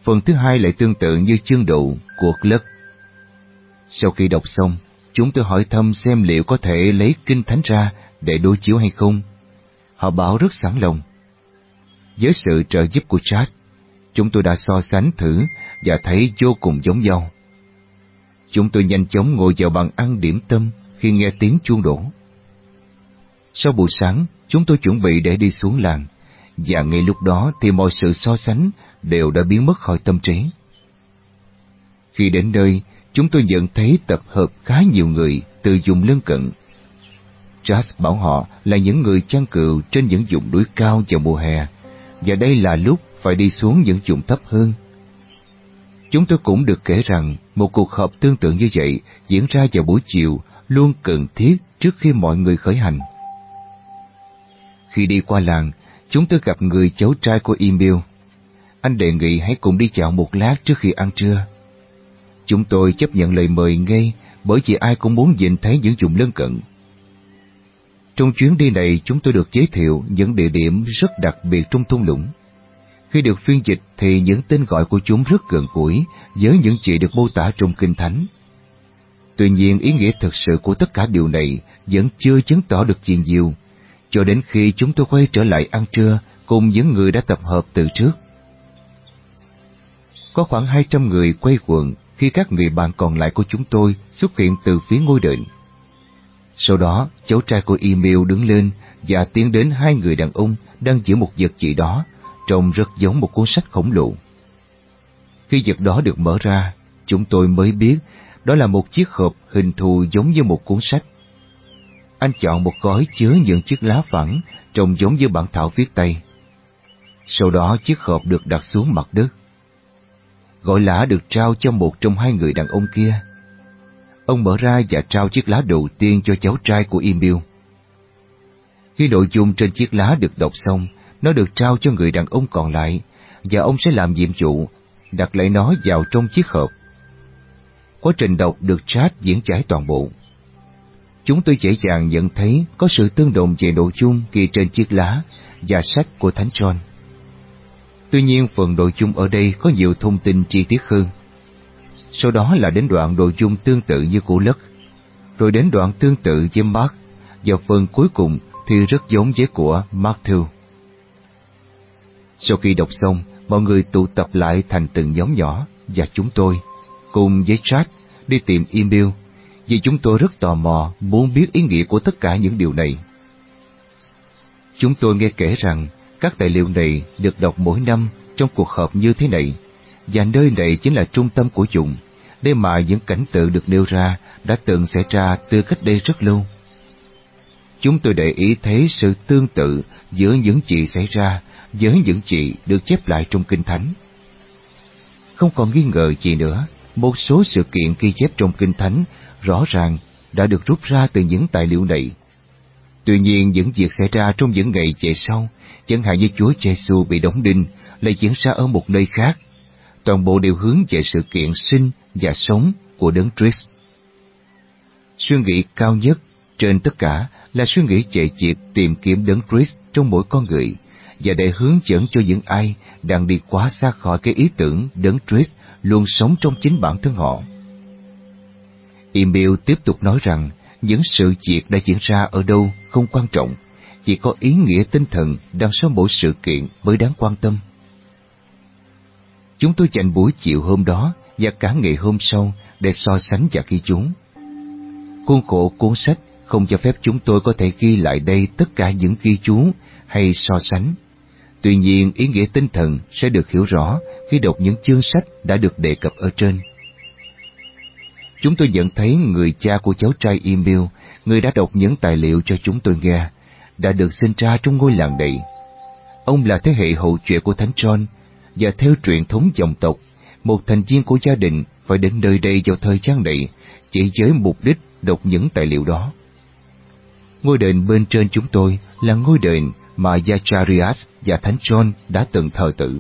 Phần thứ hai lại tương tự như chương độ của Cluck. Sau khi đọc xong, chúng tôi hỏi thăm xem liệu có thể lấy kinh thánh ra để đối chiếu hay không. Họ bảo rất sẵn lòng. Với sự trợ giúp của Chad, chúng tôi đã so sánh thử và thấy vô cùng giống nhau. Chúng tôi nhanh chóng ngồi vào bàn ăn điểm tâm khi nghe tiếng chuông đổ. Sau buổi sáng, chúng tôi chuẩn bị để đi xuống làng, và ngay lúc đó thì mọi sự so sánh đều đã biến mất khỏi tâm trí. Khi đến nơi, chúng tôi nhận thấy tập hợp khá nhiều người từ vùng lân cận. Charles bảo họ là những người chăn cừu trên những vùng núi cao vào mùa hè, và đây là lúc phải đi xuống những vùng thấp hơn. Chúng tôi cũng được kể rằng một cuộc họp tương tự như vậy diễn ra vào buổi chiều luôn cần thiết trước khi mọi người khởi hành. Khi đi qua làng, chúng tôi gặp người cháu trai của Emil. Anh đề nghị hãy cùng đi dạo một lát trước khi ăn trưa. Chúng tôi chấp nhận lời mời ngay bởi vì ai cũng muốn nhìn thấy những vùng lân cận. Trong chuyến đi này, chúng tôi được giới thiệu những địa điểm rất đặc biệt trong thung lũng. Khi được phiên dịch thì những tên gọi của chúng rất gần gũi với những gì được mô tả trong Kinh Thánh. Tuy nhiên, ý nghĩa thực sự của tất cả điều này vẫn chưa chứng tỏ được gì nhiều, cho đến khi chúng tôi quay trở lại ăn trưa cùng những người đã tập hợp từ trước. Có khoảng hai trăm người quay quần khi các người bạn còn lại của chúng tôi xuất hiện từ phía ngôi đền. Sau đó, cháu trai của Emil đứng lên và tiến đến hai người đàn ông đang giữ một vật gì đó, trông rất giống một cuốn sách khổng lồ. Khi vật đó được mở ra, chúng tôi mới biết đó là một chiếc hộp hình thù giống như một cuốn sách. Anh chọn một gói chứa những chiếc lá phẳng trông giống như bản thảo viết tay. Sau đó chiếc hộp được đặt xuống mặt đất. Gói lá được trao cho một trong hai người đàn ông kia. Ông mở ra và trao chiếc lá đầu tiên cho cháu trai của Emil. Khi nội dung trên chiếc lá được đọc xong, nó được trao cho người đàn ông còn lại, và ông sẽ làm nhiệm vụ đặt lại nó vào trong chiếc hộp. Quá trình đọc được Chad diễn giải toàn bộ. Chúng tôi dễ dàng nhận thấy có sự tương đồng về nội dung ghi trên chiếc lá và sách của Thánh John. Tuy nhiên, phần nội dung ở đây có nhiều thông tin chi tiết hơn. Sau đó là đến đoạn nội dung tương tự như của Luke, rồi đến đoạn tương tự với Mark, và phần cuối cùng thì rất giống với của Matthew. Sau khi đọc xong, mọi người tụ tập lại thành từng nhóm nhỏ, và chúng tôi, cùng với Chad, đi tìm Emil, vì chúng tôi rất tò mò muốn biết ý nghĩa của tất cả những điều này. Chúng tôi nghe kể rằng các tài liệu này được đọc mỗi năm trong cuộc họp như thế này, và nơi này chính là trung tâm của chúng, để mà những cảnh tượng được nêu ra đã từng xảy ra từ cách đây rất lâu. Chúng tôi để ý thấy sự tương tự giữa những gì xảy ra với những gì được chép lại trong Kinh Thánh. Không còn nghi ngờ gì nữa, một số sự kiện ghi chép trong Kinh Thánh rõ ràng đã được rút ra từ những tài liệu này. Tuy nhiên, những việc xảy ra trong những ngày về sau, chẳng hạn như Chúa Giêsu bị đóng đinh, lại diễn ra ở một nơi khác. Toàn bộ đều hướng về sự kiện sinh và sống của Đấng Christ. Suy nghĩ cao nhất trên tất cả là suy nghĩ về việc tìm kiếm Đấng Christ trong mỗi con người, và để hướng dẫn cho những ai đang đi quá xa khỏi cái ý tưởng Đấng Christ luôn sống trong chính bản thân họ. Emil tiếp tục nói rằng những sự việc đã diễn ra ở đâu không quan trọng, chỉ có ý nghĩa tinh thần đằng sau mỗi sự kiện mới đáng quan tâm. Chúng tôi dành buổi chiều hôm đó và cả ngày hôm sau để so sánh và ghi chú. Khuôn khổ cuốn sách không cho phép chúng tôi có thể ghi lại đây tất cả những ghi chú hay so sánh. Tuy nhiên, ý nghĩa tinh thần sẽ được hiểu rõ khi đọc những chương sách đã được đề cập ở trên. Chúng tôi nhận thấy người cha của cháu trai Emil, người đã đọc những tài liệu cho chúng tôi nghe, đã được sinh ra trong ngôi làng này. Ông là thế hệ hậu duệ của Thánh John, và theo truyền thống dòng tộc, một thành viên của gia đình phải đến nơi đây vào thời gian này chỉ với mục đích đọc những tài liệu đó. Ngôi đền bên trên chúng tôi là ngôi đền mà Zacharias và Thánh John đã từng thờ tự.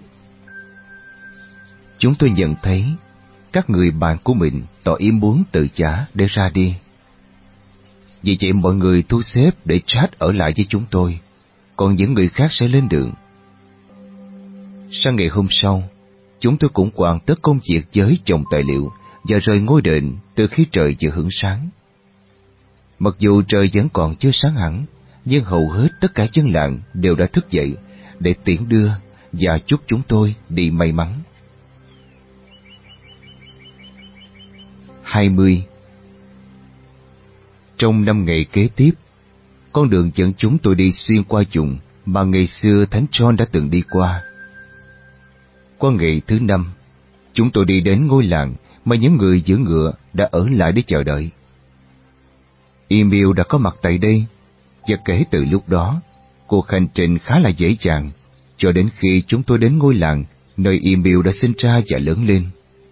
Chúng tôi nhận thấy các người bạn của mình tỏ ý muốn tự trả để ra đi. Vì vậy mọi người thu xếp để Chad ở lại với chúng tôi, còn những người khác sẽ lên đường. Sang ngày hôm sau, chúng tôi cũng hoàn tất công việc với chồng tài liệu và rời ngôi đền từ khi trời vừa hửng sáng. Mặc dù trời vẫn còn chưa sáng hẳn, nhưng hầu hết tất cả dân làng đều đã thức dậy để tiễn đưa và chúc chúng tôi đi may mắn. hai mươi. Trong năm ngày kế tiếp, con đường dẫn chúng tôi đi xuyên qua vùng mà ngày xưa Thánh John đã từng đi qua. Qua ngày thứ năm, chúng tôi đi đến ngôi làng mà những người giữ ngựa đã ở lại để chờ đợi. Emil đã có mặt tại đây, và kể từ lúc đó, cuộc hành trình khá là dễ dàng, cho đến khi chúng tôi đến ngôi làng nơi Emil đã sinh ra và lớn lên.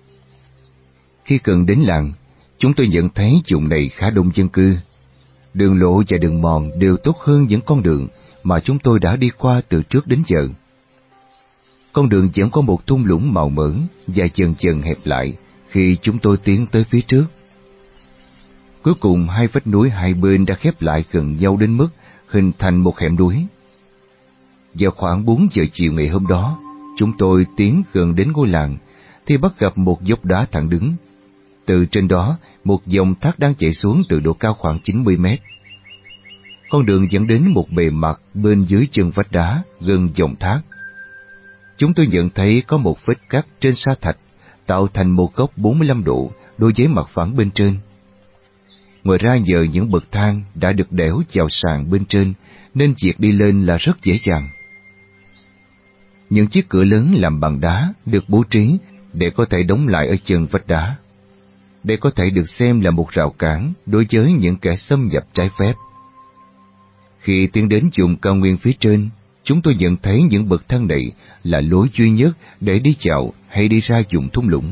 Khi gần đến làng, chúng tôi nhận thấy vùng này khá đông dân cư. Đường lộ và đường mòn đều tốt hơn những con đường mà chúng tôi đã đi qua từ trước đến giờ. Con đường vẫn có một thung lũng màu mỡ và dần dần hẹp lại khi chúng tôi tiến tới phía trước. Cuối cùng hai vách núi hai bên đã khép lại gần nhau đến mức hình thành một hẻm núi. Vào khoảng bốn giờ chiều ngày hôm đó, chúng tôi tiến gần đến ngôi làng thì bắt gặp một dốc đá thẳng đứng. Từ trên đó, một dòng thác đang chảy xuống từ độ cao khoảng chín mươi mét. Con đường dẫn đến một bề mặt bên dưới chân vách đá gần dòng thác. Chúng tôi nhận thấy có một vết cắt trên sa thạch tạo thành một góc bốn mươi lăm độ đối với mặt phẳng bên trên. Ngoài ra nhờ những bậc thang đã được đẽo vào sàn bên trên nên việc đi lên là rất dễ dàng. Những chiếc cửa lớn làm bằng đá được bố trí để có thể đóng lại ở chân vách đá. Đây có thể được xem là một rào cản đối với những kẻ xâm nhập trái phép. Khi tiến đến vùng cao nguyên phía trên, chúng tôi nhận thấy những bậc thang này là lối duy nhất để đi dạo hay đi ra vùng thung lũng.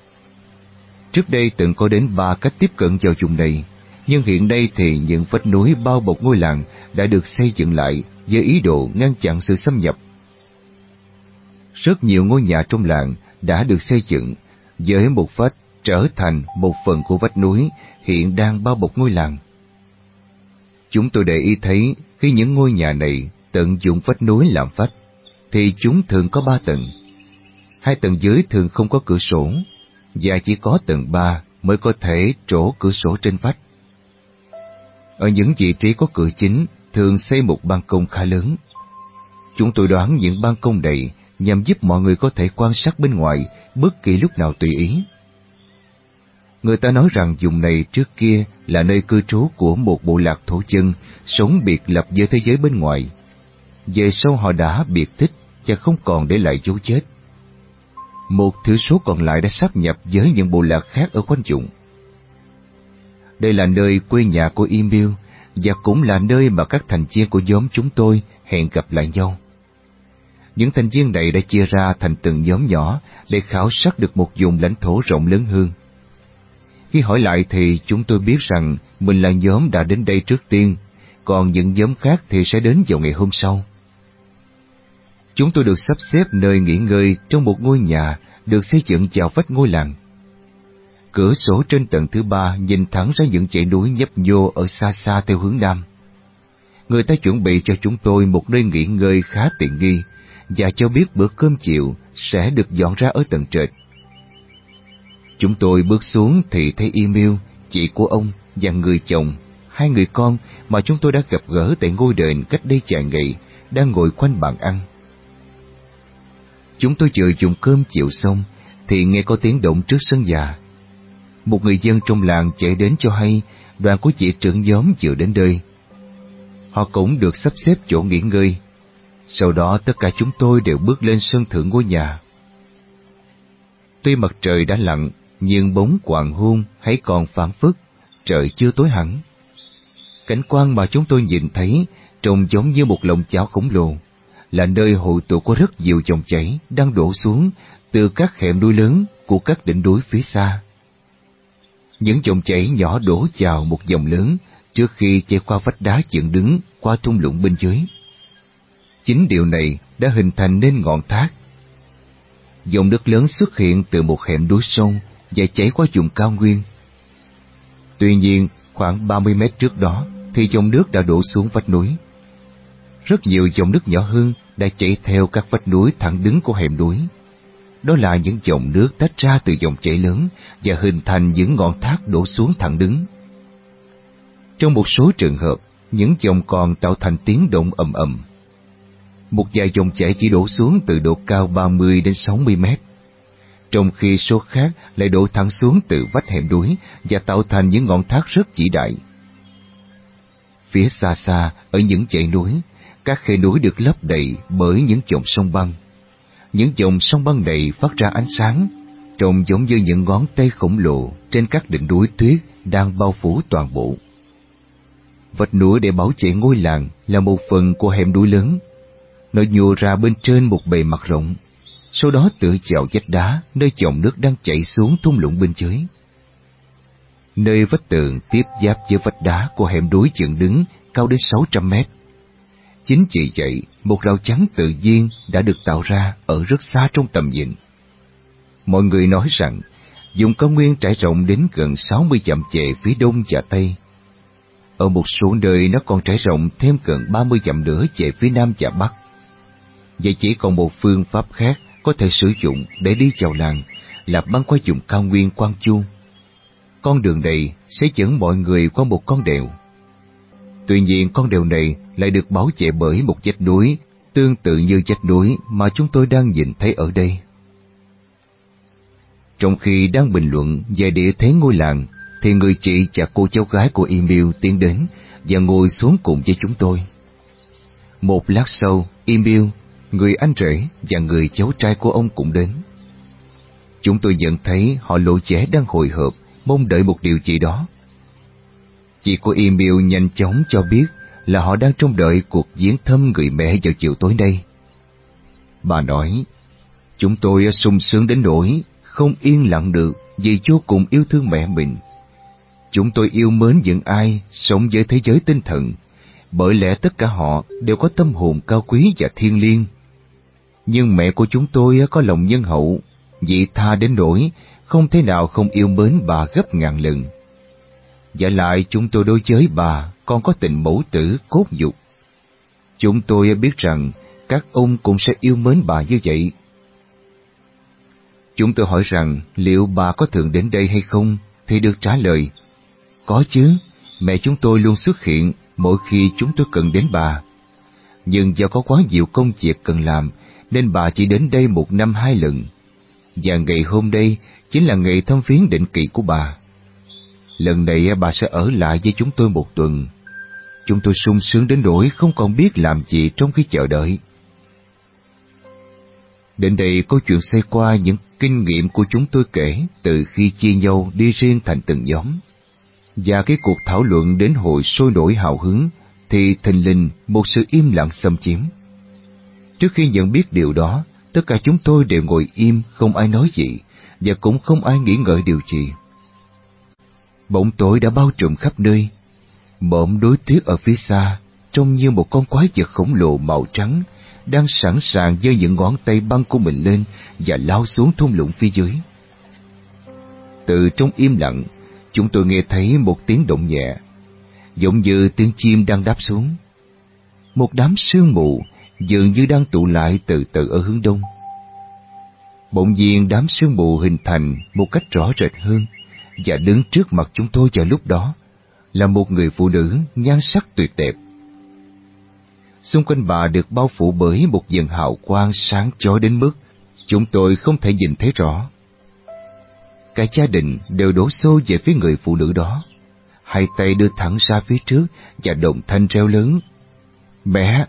Trước đây từng có đến ba cách tiếp cận vào vùng này, nhưng hiện nay thì những vách núi bao bọc ngôi làng đã được xây dựng lại với ý đồ ngăn chặn sự xâm nhập. Rất nhiều ngôi nhà trong làng đã được xây dựng với một vách trở thành một phần của vách núi hiện đang bao bọc ngôi làng. Chúng tôi để ý thấy khi những ngôi nhà này tận dụng vách núi làm vách, thì chúng thường có ba tầng. Hai tầng dưới thường không có cửa sổ, và chỉ có tầng ba mới có thể trổ cửa sổ trên vách. Ở những vị trí có cửa chính thường xây một ban công khá lớn. Chúng tôi đoán những ban công này nhằm giúp mọi người có thể quan sát bên ngoài bất kỳ lúc nào tùy ý. Người ta nói rằng vùng này trước kia là nơi cư trú của một bộ lạc thổ dân sống biệt lập với thế giới bên ngoài. Về sau họ đã biệt tích và không còn để lại dấu vết. Một thiểu số còn lại đã sáp nhập với những bộ lạc khác ở quanh vùng. Đây là nơi quê nhà của Emil và cũng là nơi mà các thành viên của nhóm chúng tôi hẹn gặp lại nhau. Những thành viên này đã chia ra thành từng nhóm nhỏ để khảo sát được một vùng lãnh thổ rộng lớn hơn. Khi hỏi lại thì chúng tôi biết rằng mình là nhóm đã đến đây trước tiên, còn những nhóm khác thì sẽ đến vào ngày hôm sau. Chúng tôi được sắp xếp nơi nghỉ ngơi trong một ngôi nhà được xây dựng vào vách ngôi làng. Cửa sổ trên tầng thứ ba nhìn thẳng ra những dãy núi nhấp nhô ở xa xa theo hướng nam. Người ta chuẩn bị cho chúng tôi một nơi nghỉ ngơi khá tiện nghi và cho biết bữa cơm chiều sẽ được dọn ra ở tầng trệt. Chúng tôi bước xuống thì thấy Emil, chị của ông và người chồng, hai người con mà chúng tôi đã gặp gỡ tại ngôi đền cách đây vài ngày đang ngồi quanh bàn ăn. Chúng tôi vừa dùng cơm chiều xong thì nghe có tiếng động trước sân nhà. Một người dân trong làng chạy đến cho hay đoàn của chị trưởng nhóm vừa đến đây. Họ cũng được sắp xếp chỗ nghỉ ngơi. Sau đó tất cả chúng tôi đều bước lên sân thượng ngôi nhà. Tuy mặt trời đã lặn, nhưng bóng hoàng hôn hãy còn phảng phất, trời chưa tối hẳn. Cảnh quan mà chúng tôi nhìn thấy trông giống như một lồng chảo khổng lồ, là nơi hội tụ có rất nhiều dòng chảy đang đổ xuống từ các hẻm núi lớn của các đỉnh núi phía xa. Những dòng chảy nhỏ đổ vào một dòng lớn trước khi chảy qua vách đá dựng đứng qua thung lũng bên dưới. Chính điều này đã hình thành nên ngọn thác. Dòng nước lớn xuất hiện từ một hẻm núi sâu và chảy qua vùng cao nguyên. Tuy nhiên, khoảng ba mươi mét trước đó thì dòng nước đã đổ xuống vách núi. Rất nhiều dòng nước nhỏ hơn đã chảy theo các vách núi thẳng đứng của hẻm núi. đó là những dòng nước tách ra từ dòng chảy lớn và hình thành những ngọn thác đổ xuống thẳng đứng. Trong một số trường hợp, những dòng còn tạo thành tiếng động ầm ầm. Một vài dòng chảy chỉ đổ xuống từ độ cao ba mươi đến sáu mươi mét, trong khi số khác lại đổ thẳng xuống từ vách hẻm núi và tạo thành những ngọn thác rất vĩ đại. Phía xa xa, ở những dãy núi, các khe núi được lấp đầy bởi những dòng sông băng. Những dòng sông băng này phát ra ánh sáng, trông giống như những ngón tay khổng lồ trên các đỉnh núi tuyết đang bao phủ toàn bộ. Vách núi để bảo vệ ngôi làng là một phần của hẻm núi lớn. Nó nhô ra bên trên một bề mặt rộng, sau đó tựa vào vách đá nơi dòng nước đang chảy xuống thung lũng bên dưới. Nơi vách tường tiếp giáp với vách đá của hẻm núi dựng đứng cao đến sáu trăm mét. Chính vì vậy, một rào chắn tự nhiên đã được tạo ra ở rất xa trong tầm nhìn. Mọi người nói rằng, vùng cao nguyên trải rộng đến gần sáu mươi dặm về phía đông và tây. Ở một số nơi nó còn trải rộng thêm gần ba mươi dặm nữa về phía nam và bắc. Vậy chỉ còn một phương pháp khác có thể sử dụng để đi vào làng là băng qua vùng cao nguyên Quang Chu. Con đường này sẽ dẫn mọi người qua một con đèo. Tuy nhiên con đèo này lại được bảo vệ bởi một vách núi tương tự như vách núi mà chúng tôi đang nhìn thấy ở đây. Trong khi đang bình luận về địa thế ngôi làng, thì người chị và cô cháu gái của Emil tiến đến và ngồi xuống cùng với chúng tôi. Một lát sau, Emil, người anh rể và người cháu trai của ông cũng đến. Chúng tôi nhận thấy họ lộ vẻ đang hồi hộp, mong đợi một điều gì đó. Chị của Emil nhanh chóng cho biết là họ đang trông đợi cuộc viếng thăm người mẹ vào chiều tối nay. Bà nói, chúng tôi sung sướng đến nỗi không yên lặng được vì vô cùng yêu thương mẹ mình. Chúng tôi yêu mến những ai sống với thế giới tinh thần, bởi lẽ tất cả họ đều có tâm hồn cao quý và thiêng liêng. Nhưng mẹ của chúng tôi có lòng nhân hậu, vị tha đến nỗi không thể nào không yêu mến bà gấp ngàn lần. Và lại chúng tôi đối với bà còn có tình mẫu tử cốt nhục. Chúng tôi biết rằng các ông cũng sẽ yêu mến bà như vậy. Chúng tôi hỏi rằng liệu bà có thường đến đây hay không, thì được trả lời, có chứ, mẹ chúng tôi luôn xuất hiện mỗi khi chúng tôi cần đến bà. Nhưng do có quá nhiều công việc cần làm, nên bà chỉ đến đây một năm hai lần. Và ngày hôm nay chính là ngày thăm viếng định kỳ của bà. Lần này bà sẽ ở lại với chúng tôi một tuần. Chúng tôi sung sướng đến nỗi không còn biết làm gì trong khi chờ đợi. Đến đây câu chuyện xoay qua những kinh nghiệm của chúng tôi kể từ khi chia nhau đi riêng thành từng nhóm. Và cái cuộc thảo luận đến hồi sôi nổi hào hứng thì thình lình một sự im lặng xâm chiếm. Trước khi nhận biết điều đó, tất cả chúng tôi đều ngồi im, không ai nói gì, và cũng không ai nghĩ ngợi điều gì. Bóng tối đã bao trùm khắp nơi. Mộm đối tuyết ở phía xa trông như một con quái vật khổng lồ màu trắng đang sẵn sàng giơ những ngón tay băng của mình lên và lao xuống thung lũng phía dưới. Từ trong im lặng, chúng tôi nghe thấy một tiếng động nhẹ, giống như tiếng chim đang đáp xuống. Một đám sương mù dường như đang tụ lại từ từ ở hướng đông. Bỗng nhiên đám sương mù hình thành một cách rõ rệt hơn, và đứng trước mặt chúng tôi vào lúc đó là một người phụ nữ nhan sắc tuyệt đẹp. Xung quanh bà được bao phủ bởi một dần hào quang sáng chói đến mức chúng tôi không thể nhìn thấy rõ. Cả gia đình đều đổ xô về phía người phụ nữ đó, hai tay đưa thẳng ra phía trước và đồng thanh reo lớn, "Mẹ!"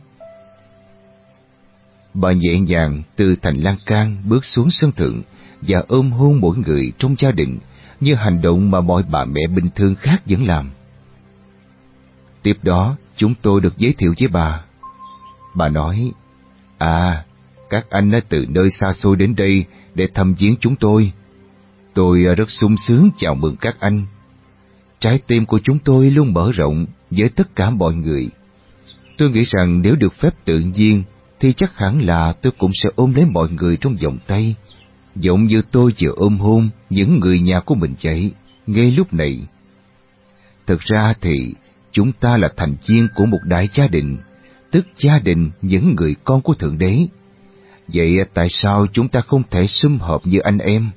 Bà nhẹ nhàng từ thành lan can bước xuống sân thượng và ôm hôn mỗi người trong gia đình như hành động mà mọi bà mẹ bình thường khác vẫn làm. Tiếp đó, chúng tôi được giới thiệu với bà. Bà nói, "À, các anh đã từ nơi xa xôi đến đây để thăm viếng chúng tôi. Tôi rất sung sướng chào mừng các anh. Trái tim của chúng tôi luôn mở rộng với tất cả mọi người. Tôi nghĩ rằng nếu được phép tự nhiên, thì chắc hẳn là tôi cũng sẽ ôm lấy mọi người trong vòng tay, giống như tôi vừa ôm hôn những người nhà của mình vậy, ngay lúc này. Thực ra thì chúng ta là thành viên của một đại gia đình, tức gia đình những người con của Thượng Đế. Vậy tại sao chúng ta không thể sum họp như anh em?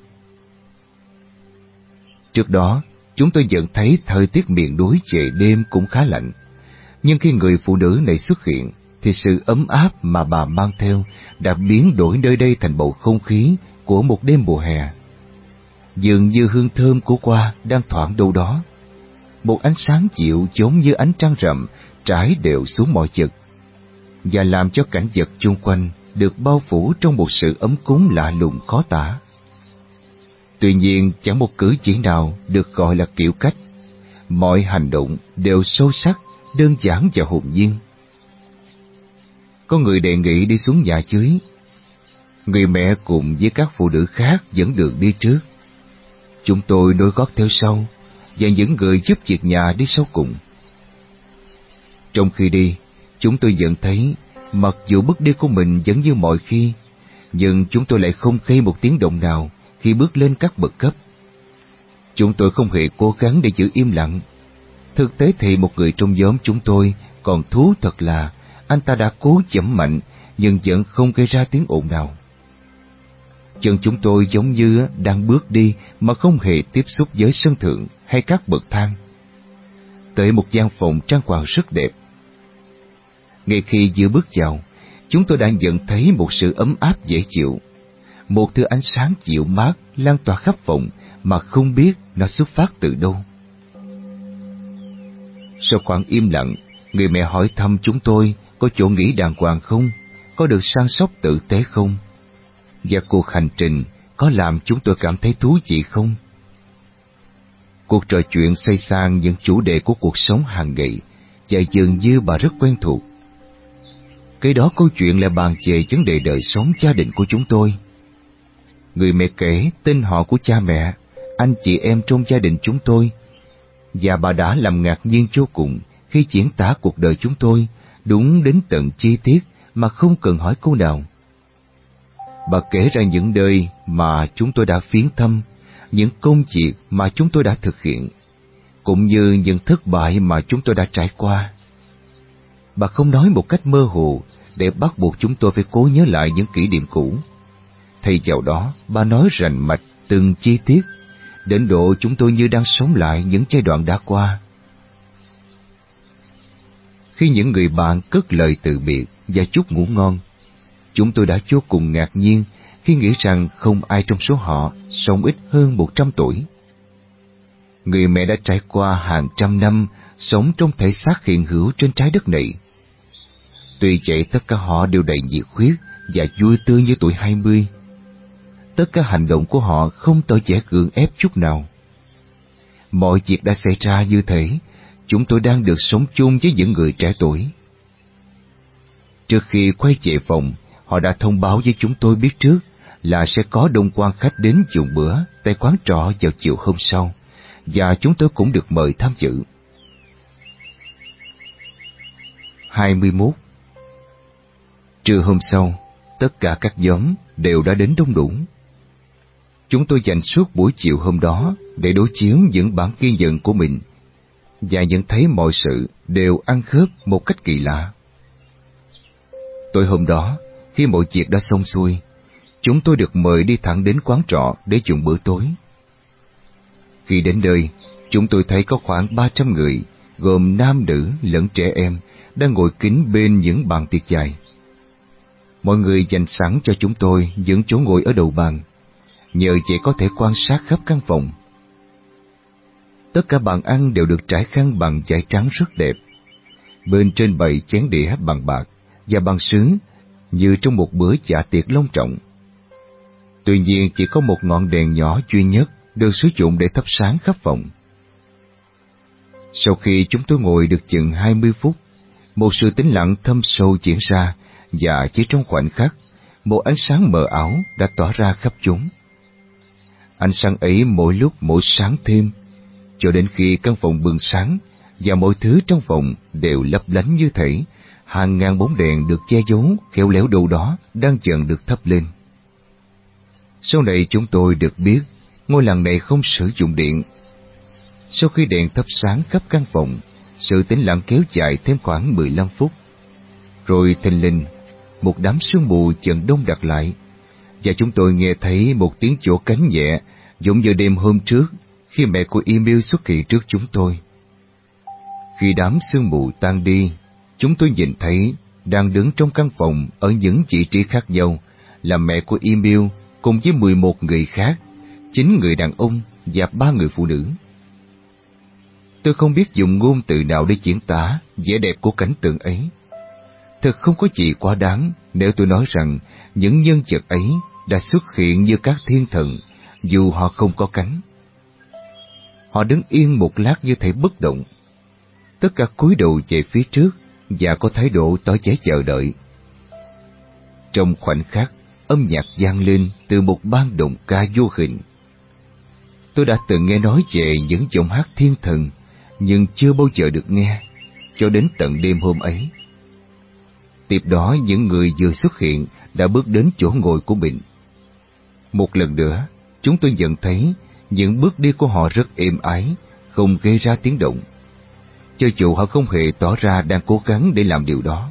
Trước đó, chúng tôi nhận thấy thời tiết miền núi về đêm cũng khá lạnh. Nhưng khi người phụ nữ này xuất hiện, thì sự ấm áp mà bà mang theo đã biến đổi nơi đây thành bầu không khí của một đêm mùa hè. Dường như hương thơm của hoa đang thoảng đâu đó. Một ánh sáng dịu giống như ánh trăng rằm trải đều xuống mọi vật, và làm cho cảnh vật chung quanh được bao phủ trong một sự ấm cúng lạ lùng khó tả. Tuy nhiên, chẳng một cử chỉ nào được gọi là kiểu cách. Mọi hành động đều sâu sắc, đơn giản và hồn nhiên. Có người đề nghị đi xuống nhà dưới. Người mẹ cùng với các phụ nữ khác dẫn đường đi trước. Chúng tôi nối gót theo sau, và những người giúp việc nhà đi sau cùng. Trong khi đi, chúng tôi nhận thấy, mặc dù bước đi của mình vẫn như mọi khi, nhưng chúng tôi lại không gây một tiếng động nào khi bước lên các bậc cấp. Chúng tôi không hề cố gắng để giữ im lặng. Thực tế thì một người trong nhóm chúng tôi còn thú thật là anh ta đã cố giẫm mạnh nhưng vẫn không gây ra tiếng ồn nào. Chân chúng tôi giống như đang bước đi mà không hề tiếp xúc với sân thượng hay các bậc thang. Tới một gian phòng trang hoàng rất đẹp. Ngay khi vừa bước vào, chúng tôi đã nhận thấy một sự ấm áp dễ chịu. Một thứ ánh sáng dịu mát lan tỏa khắp phòng mà không biết nó xuất phát từ đâu. Sau khoảng im lặng, người mẹ hỏi thăm chúng tôi có chỗ nghỉ đàng hoàng không, có được săn sóc tử tế không, và cuộc hành trình có làm chúng tôi cảm thấy thú vị không. Cuộc trò chuyện xoay sang những chủ đề của cuộc sống hàng ngày, và dường như bà rất quen thuộc. Cái đó câu chuyện là bàn về vấn đề đời sống gia đình của chúng tôi. Người mẹ kể tên họ của cha mẹ, anh chị em trong gia đình chúng tôi, và bà đã làm ngạc nhiên vô cùng khi diễn tả cuộc đời chúng tôi đúng đến tận chi tiết mà không cần hỏi câu nào. Bà kể ra những nơi mà chúng tôi đã viếng thăm, những công việc mà chúng tôi đã thực hiện, cũng như những thất bại mà chúng tôi đã trải qua. Bà không nói một cách mơ hồ để bắt buộc chúng tôi phải cố nhớ lại những kỷ niệm cũ. Thay vào đó, bà nói rành mạch từng chi tiết, đến độ chúng tôi như đang sống lại những giai đoạn đã qua. Khi những người bạn cất lời từ biệt và chúc ngủ ngon, chúng tôi đã vô cùng ngạc nhiên khi nghĩ rằng không ai trong số họ sống ít hơn một trăm tuổi. Người mẹ đã trải qua hàng trăm năm sống trong thể xác hiện hữu trên trái đất này. Tuy vậy, tất cả họ đều đầy nhiệt huyết và vui tươi như tuổi hai mươi. Tất cả hành động của họ không tỏ vẻ gượng ép chút nào. Mọi việc đã xảy ra như thế, chúng tôi đang được sống chung với những người trẻ tuổi. Trước khi quay về phòng, họ đã thông báo với chúng tôi biết trước là sẽ có đông quan khách đến dùng bữa tại quán trọ vào chiều hôm sau, và chúng tôi cũng được mời tham dự. hai mươi mốt. Trưa hôm sau, tất cả các nhóm đều đã đến đông đủ. Chúng tôi dành suốt buổi chiều hôm đó để đối chiếu những bản ghi nhận của mình, và nhận thấy mọi sự đều ăn khớp một cách kỳ lạ. Tối hôm đó, khi mọi việc đã xong xuôi, chúng tôi được mời đi thẳng đến quán trọ để dùng bữa tối. Khi đến nơi, chúng tôi thấy có khoảng ba trăm người, gồm nam nữ lẫn trẻ em, đang ngồi kín bên những bàn tiệc dài. Mọi người dành sẵn cho chúng tôi những chỗ ngồi ở đầu bàn, nhờ vậy có thể quan sát khắp căn phòng. Tất cả bàn ăn đều được trải khăn bằng vải trắng rất đẹp. Bên trên bày chén đĩa bằng bạc và bằng sứ như trong một bữa dạ tiệc long trọng. Tuy nhiên, chỉ có một ngọn đèn nhỏ duy nhất được sử dụng để thắp sáng khắp phòng. Sau khi chúng tôi ngồi được chừng hai mươi phút, một sự tĩnh lặng thâm sâu diễn ra, và chỉ trong khoảnh khắc, một ánh sáng mờ ảo đã tỏa ra khắp chúng. Ánh sáng ấy mỗi lúc mỗi sáng thêm, cho đến khi căn phòng bừng sáng và mọi thứ trong phòng đều lấp lánh như thể hàng ngàn bóng đèn được che giấu khéo léo đâu đó đang dần được thắp lên. Sau này chúng tôi được biết ngôi làng này không sử dụng điện. Sau khi đèn thắp sáng khắp căn phòng, sự tĩnh lặng kéo dài thêm khoảng mười lăm phút. Rồi thình lình, một đám sương mù chợt đông đặc lại, và chúng tôi nghe thấy một tiếng vỗ cánh nhẹ, giống như đêm hôm trước khi mẹ của Emil xuất hiện trước chúng tôi. Khi đám sương mù tan đi, chúng tôi nhìn thấy đang đứng trong căn phòng ở những vị trí khác nhau là mẹ của Emil cùng với mười một người khác, chín người đàn ông và ba người phụ nữ. Tôi không biết dùng ngôn từ nào để diễn tả vẻ đẹp của cảnh tượng ấy. Thật không có gì quá đáng nếu tôi nói rằng những nhân vật ấy đã xuất hiện như các thiên thần, dù họ không có cánh. Họ đứng yên một lát như thể bất động. Tất cả cúi đầu về phía trước và có thái độ tỏ vẻ chờ đợi. Trong khoảnh khắc, âm nhạc vang lên từ một ban đồng ca vô hình. Tôi đã từng nghe nói về những giọng hát thiên thần, nhưng chưa bao giờ được nghe, cho đến tận đêm hôm ấy. Tiếp đó những người vừa xuất hiện đã bước đến chỗ ngồi của mình. Một lần nữa, chúng tôi nhận thấy những bước đi của họ rất êm ái, không gây ra tiếng động, cho dù họ không hề tỏ ra đang cố gắng để làm điều đó.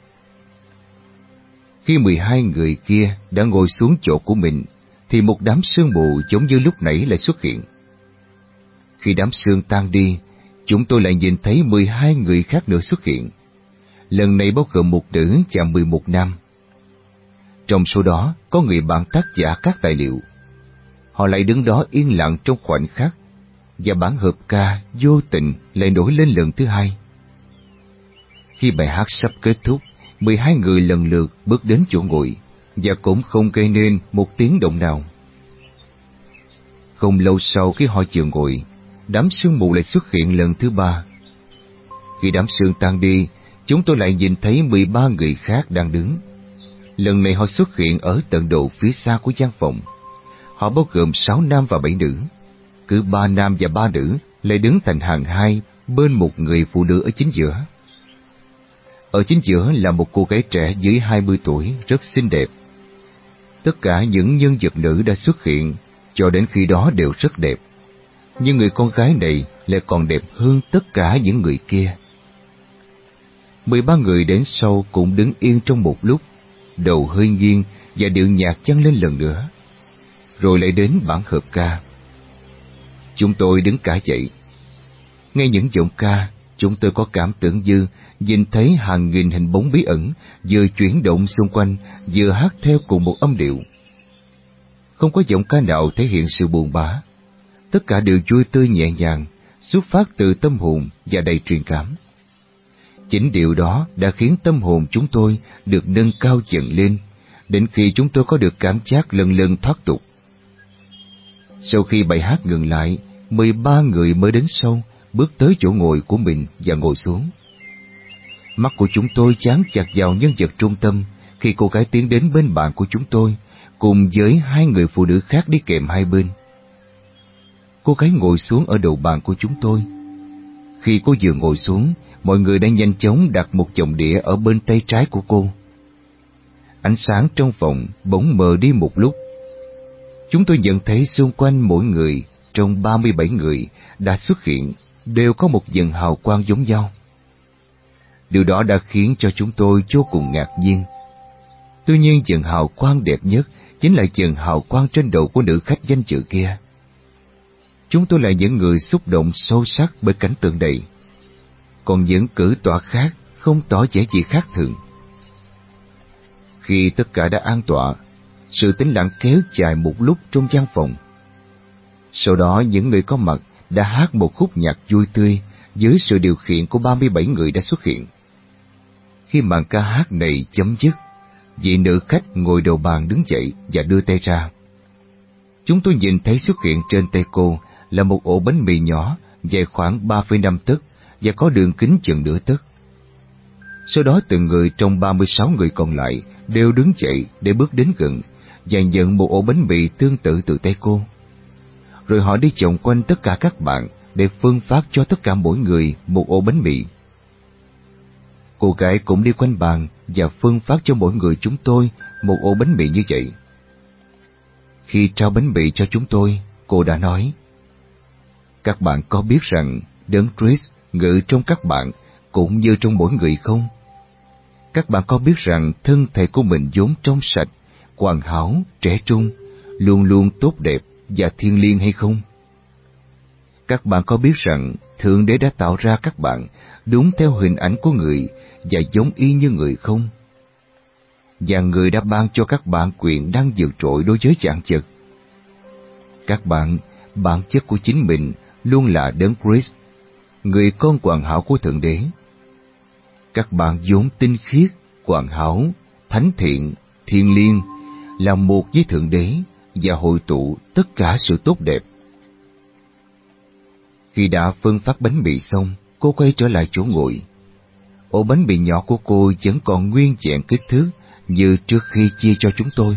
Khi mười hai người kia đã ngồi xuống chỗ của mình, thì một đám sương mù giống như lúc nãy lại xuất hiện. Khi đám sương tan đi, chúng tôi lại nhìn thấy mười hai người khác nữa xuất hiện. Lần này bao gồm một nữ và mười một nam. Trong số đó có người bạn tác giả các tài liệu. Họ lại đứng đó yên lặng trong khoảnh khắc, và bản hợp ca vô tình lại nổi lên lần thứ hai. Khi bài hát sắp kết thúc, mười hai người lần lượt bước đến chỗ ngồi, và cũng không gây nên một tiếng động nào. Không lâu sau khi họ vừa ngồi, đám sương mù lại xuất hiện lần thứ ba. Khi đám sương tan đi, chúng tôi lại nhìn thấy mười ba người khác đang đứng. Lần này họ xuất hiện ở tận độ phía xa của gian phòng. Họ bao gồm sáu nam và bảy nữ. Cứ ba nam và ba nữ lại đứng thành hàng hai bên một người phụ nữ ở chính giữa. Ở chính giữa là một cô gái trẻ dưới hai mươi tuổi, rất xinh đẹp. Tất cả những nhân vật nữ đã xuất hiện cho đến khi đó đều rất đẹp, nhưng người con gái này lại còn đẹp hơn tất cả những người kia. Mười ba người đến sau cũng đứng yên trong một lúc, đầu hơi nghiêng và điệu nhạc vang lên lần nữa. Rồi lại đến bản hợp ca. Chúng tôi đứng cả dậy. Nghe những giọng ca, chúng tôi có cảm tưởng như nhìn thấy hàng nghìn hình bóng bí ẩn vừa chuyển động xung quanh, vừa hát theo cùng một âm điệu. Không có giọng ca nào thể hiện sự buồn bã. Tất cả đều vui tươi nhẹ nhàng, xuất phát từ tâm hồn và đầy truyền cảm. Chính điều đó đã khiến tâm hồn chúng tôi được nâng cao dần lên, đến khi chúng tôi có được cảm giác lần lần thoát tục. Sau khi bài hát ngừng lại, mười ba người mới đến sau, bước tới chỗ ngồi của mình và ngồi xuống. Mắt của chúng tôi dán chặt vào nhân vật trung tâm khi cô gái tiến đến bên bạn của chúng tôi, cùng với hai người phụ nữ khác đi kèm hai bên. Cô gái ngồi xuống ở đầu bàn của chúng tôi. Khi cô vừa ngồi xuống, mọi người đã nhanh chóng đặt một chồng đĩa ở bên tay trái của cô. Ánh sáng trong phòng bỗng mờ đi một lúc. Chúng tôi nhận thấy xung quanh mỗi người trong ba mươi bảy người đã xuất hiện đều có một dần hào quang giống nhau. Điều đó đã khiến cho chúng tôi vô cùng ngạc nhiên. Tuy nhiên dần hào quang đẹp nhất chính là dần hào quang trên đầu của nữ khách danh dự kia. Chúng tôi là những người xúc động sâu sắc bởi cảnh tượng này. Còn những cử tọa khác không tỏ vẻ gì khác thường. Khi tất cả đã an tọa, sự tĩnh lặng kéo dài một lúc trong gian phòng. Sau đó những người có mặt đã hát một khúc nhạc vui tươi dưới sự điều khiển của ba mươi bảy người đã xuất hiện. Khi màn ca hát này chấm dứt, vị nữ khách ngồi đầu bàn đứng dậy và đưa tay ra. Chúng tôi nhìn thấy xuất hiện trên tay cô là một ổ bánh mì nhỏ dài khoảng ba phẩy năm tấc và có đường kính chừng nửa tấc. Sau đó từng người trong ba mươi sáu người còn lại đều đứng dậy để bước đến gần và nhận một ổ bánh mì tương tự từ tay cô. Rồi họ đi vòng quanh tất cả các bạn để phân phát cho tất cả mỗi người một ổ bánh mì. Cô gái cũng đi quanh bàn và phân phát cho mỗi người chúng tôi một ổ bánh mì như vậy. Khi trao bánh mì cho chúng tôi, cô đã nói: "Các bạn có biết rằng Đấng Christ ngự trong các bạn cũng như trong mỗi người không? Các bạn có biết rằng thân thể của mình vốn trong sạch, hoàn hảo, trẻ trung, luôn luôn tốt đẹp và thiêng liêng hay không? Các bạn có biết rằng Thượng Đế đã tạo ra các bạn đúng theo hình ảnh của người và giống y như người không? Và người đã ban cho các bạn quyền năng vượt trội đối với vạn vật. Các bạn, bản chất của chính mình luôn là Đấng Christ, người con hoàn hảo của Thượng Đế. Các bạn vốn tinh khiết, hoàn hảo, thánh thiện, thiêng liêng, là một với Thượng Đế và hội tụ tất cả sự tốt đẹp. Khi đã phân phát bánh mì xong, cô quay trở lại chỗ ngồi. Ổ bánh mì nhỏ của cô vẫn còn nguyên vẹn kích thước như trước khi chia cho chúng tôi.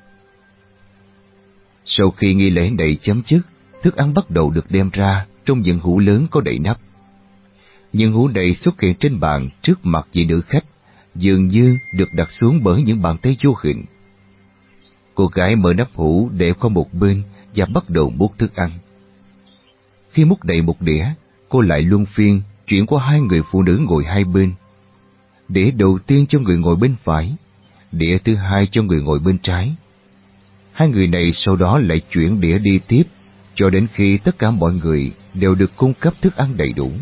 Sau khi nghi lễ này chấm dứt, thức ăn bắt đầu được đem ra trong những hũ lớn có đậy nắp. Những hũ này xuất hiện trên bàn trước mặt vị nữ khách, dường như được đặt xuống bởi những bàn tay vô hình. Cô gái mở nắp hũ để qua một bên và bắt đầu múc thức ăn. Khi múc đầy một đĩa, cô lại luân phiên chuyển qua hai người phụ nữ ngồi hai bên. Đĩa đầu tiên cho người ngồi bên phải, đĩa thứ hai cho người ngồi bên trái. Hai người này sau đó lại chuyển đĩa đi tiếp, cho đến khi tất cả mọi người đều được cung cấp thức ăn đầy đủ.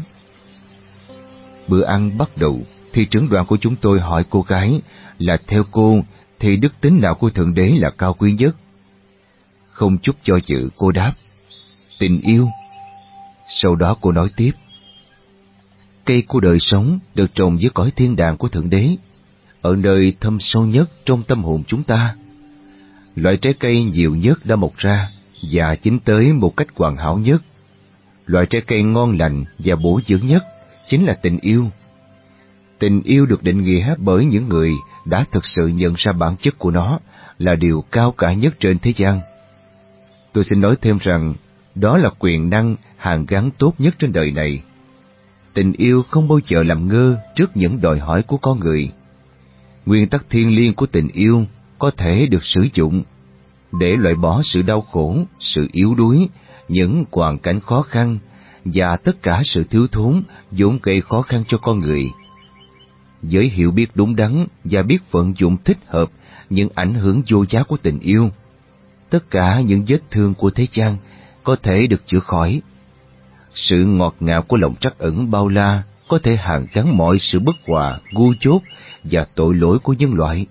Bữa ăn bắt đầu thì trưởng đoàn của chúng tôi hỏi cô gái là theo cô thì đức tính nào của Thượng Đế là cao quý nhất. Không chút cho dự cô đáp, tình yêu. Sau đó cô nói tiếp, cây của đời sống được trồng dưới cõi thiên đàng của Thượng Đế, ở nơi thâm sâu nhất trong tâm hồn chúng ta. Loại trái cây nhiều nhất đã mọc ra và chín tới một cách hoàn hảo nhất. Loại trái cây ngon lành và bổ dưỡng nhất chính là tình yêu. Tình yêu được định nghĩa bởi những người đã thực sự nhận ra bản chất của nó là điều cao cả nhất trên thế gian. Tôi xin nói thêm rằng, đó là quyền năng hàn gắn tốt nhất trên đời này. Tình yêu không bao giờ làm ngơ trước những đòi hỏi của con người. Nguyên tắc thiêng liêng của tình yêu có thể được sử dụng để loại bỏ sự đau khổ, sự yếu đuối, những hoàn cảnh khó khăn và tất cả sự thiếu thốn vốn gây khó khăn cho con người. Với hiểu biết đúng đắn và biết vận dụng thích hợp những ảnh hưởng vô giá của tình yêu, tất cả những vết thương của thế gian có thể được chữa khỏi. Sự ngọt ngào của lòng trắc ẩn bao la có thể hàn gắn mọi sự bất hòa, ngu dốt và tội lỗi của nhân loại.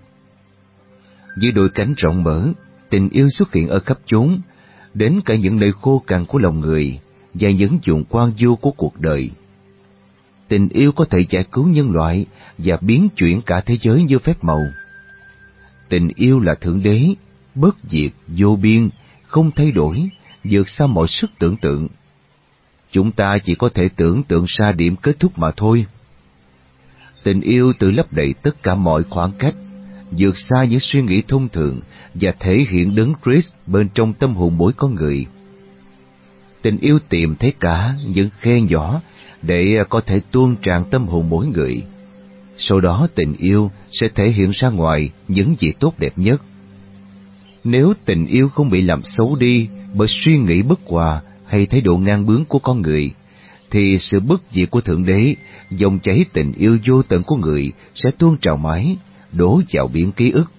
Với đôi cánh rộng mở, tình yêu xuất hiện ở khắp chốn, đến cả những nơi khô cằn của lòng người và những vùng quan vô của cuộc đời. Tình yêu có thể giải cứu nhân loại và biến chuyển cả thế giới như phép màu. Tình yêu là Thượng Đế, bất diệt, vô biên, không thay đổi, vượt xa mọi sức tưởng tượng. Chúng ta chỉ có thể tưởng tượng ra điểm kết thúc mà thôi. Tình yêu tự lấp đầy tất cả mọi khoảng cách, vượt xa những suy nghĩ thông thường và thể hiện Đấng Christ bên trong tâm hồn mỗi con người. Tình yêu tìm thấy cả những khe nhỏ để có thể tuôn tràn tâm hồn mỗi người. Sau đó tình yêu sẽ thể hiện ra ngoài những gì tốt đẹp nhất. Nếu tình yêu không bị làm xấu đi bởi suy nghĩ bất hòa hay thái độ ngang bướng của con người, thì sự bất diệt của Thượng Đế, dòng chảy tình yêu vô tận của người sẽ tuôn trào mãi, đổ vào biển ký ức.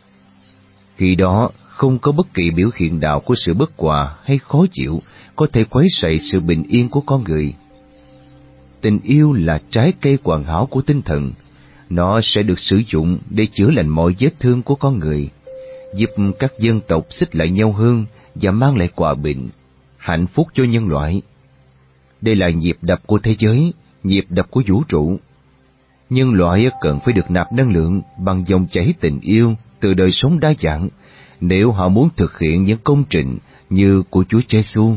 Khi đó, không có bất kỳ biểu hiện nào của sự bất hòa hay khó chịu có thể quấy rầy sự bình yên của con người. Tình yêu là trái cây hoàn hảo của tinh thần. Nó sẽ được sử dụng để chữa lành mọi vết thương của con người, giúp các dân tộc xích lại nhau hơn và mang lại hòa bình, hạnh phúc cho nhân loại. Đây là nhịp đập của thế giới, nhịp đập của vũ trụ. Nhân loại cần phải được nạp năng lượng bằng dòng chảy tình yêu từ đời sống đa dạng nếu họ muốn thực hiện những công trình như của Chúa Giêsu.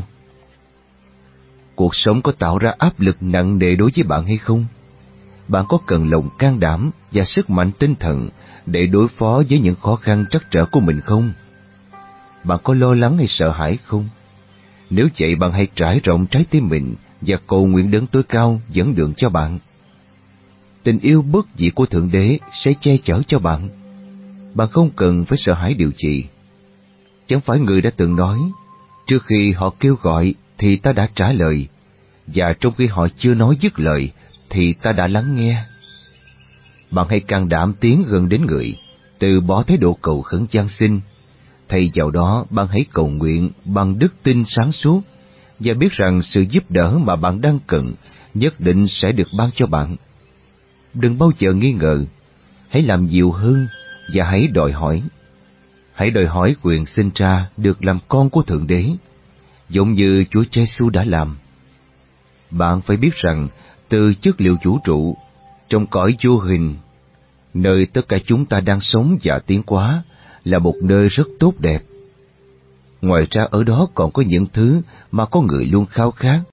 Cuộc sống có tạo ra áp lực nặng nề đối với bạn hay không? Bạn có cần lòng can đảm và sức mạnh tinh thần để đối phó với những khó khăn trắc trở của mình không? Bạn có lo lắng hay sợ hãi không? Nếu vậy, bạn hãy trải rộng trái tim mình và cầu nguyện Đấng Tối Cao dẫn đường cho bạn. Tình yêu bất diệt của Thượng Đế sẽ che chở cho bạn. Bạn không cần phải sợ hãi điều gì. Chẳng phải người đã từng nói, trước khi họ kêu gọi thì ta đã trả lời, và trong khi họ chưa nói dứt lời thì ta đã lắng nghe. bạn hãy can đảm tiến gần đến người, từ bỏ thái độ cầu khẩn van xin. Thay vào đó, bạn hãy cầu nguyện bằng đức tin sáng suốt và biết rằng sự giúp đỡ mà bạn đang cần nhất định sẽ được ban cho bạn. Đừng bao giờ nghi ngờ, hãy làm nhiều hơn và hãy đòi hỏi. Hãy đòi hỏi quyền sinh ra được làm con của Thượng Đế, giống như Chúa Giêsu đã làm. Bạn phải biết rằng từ chất liệu vũ trụ, trong cõi vô hình, nơi tất cả chúng ta đang sống và tiến hóa, là một nơi rất tốt đẹp. Ngoài ra ở đó còn có những thứ mà con người luôn khao khát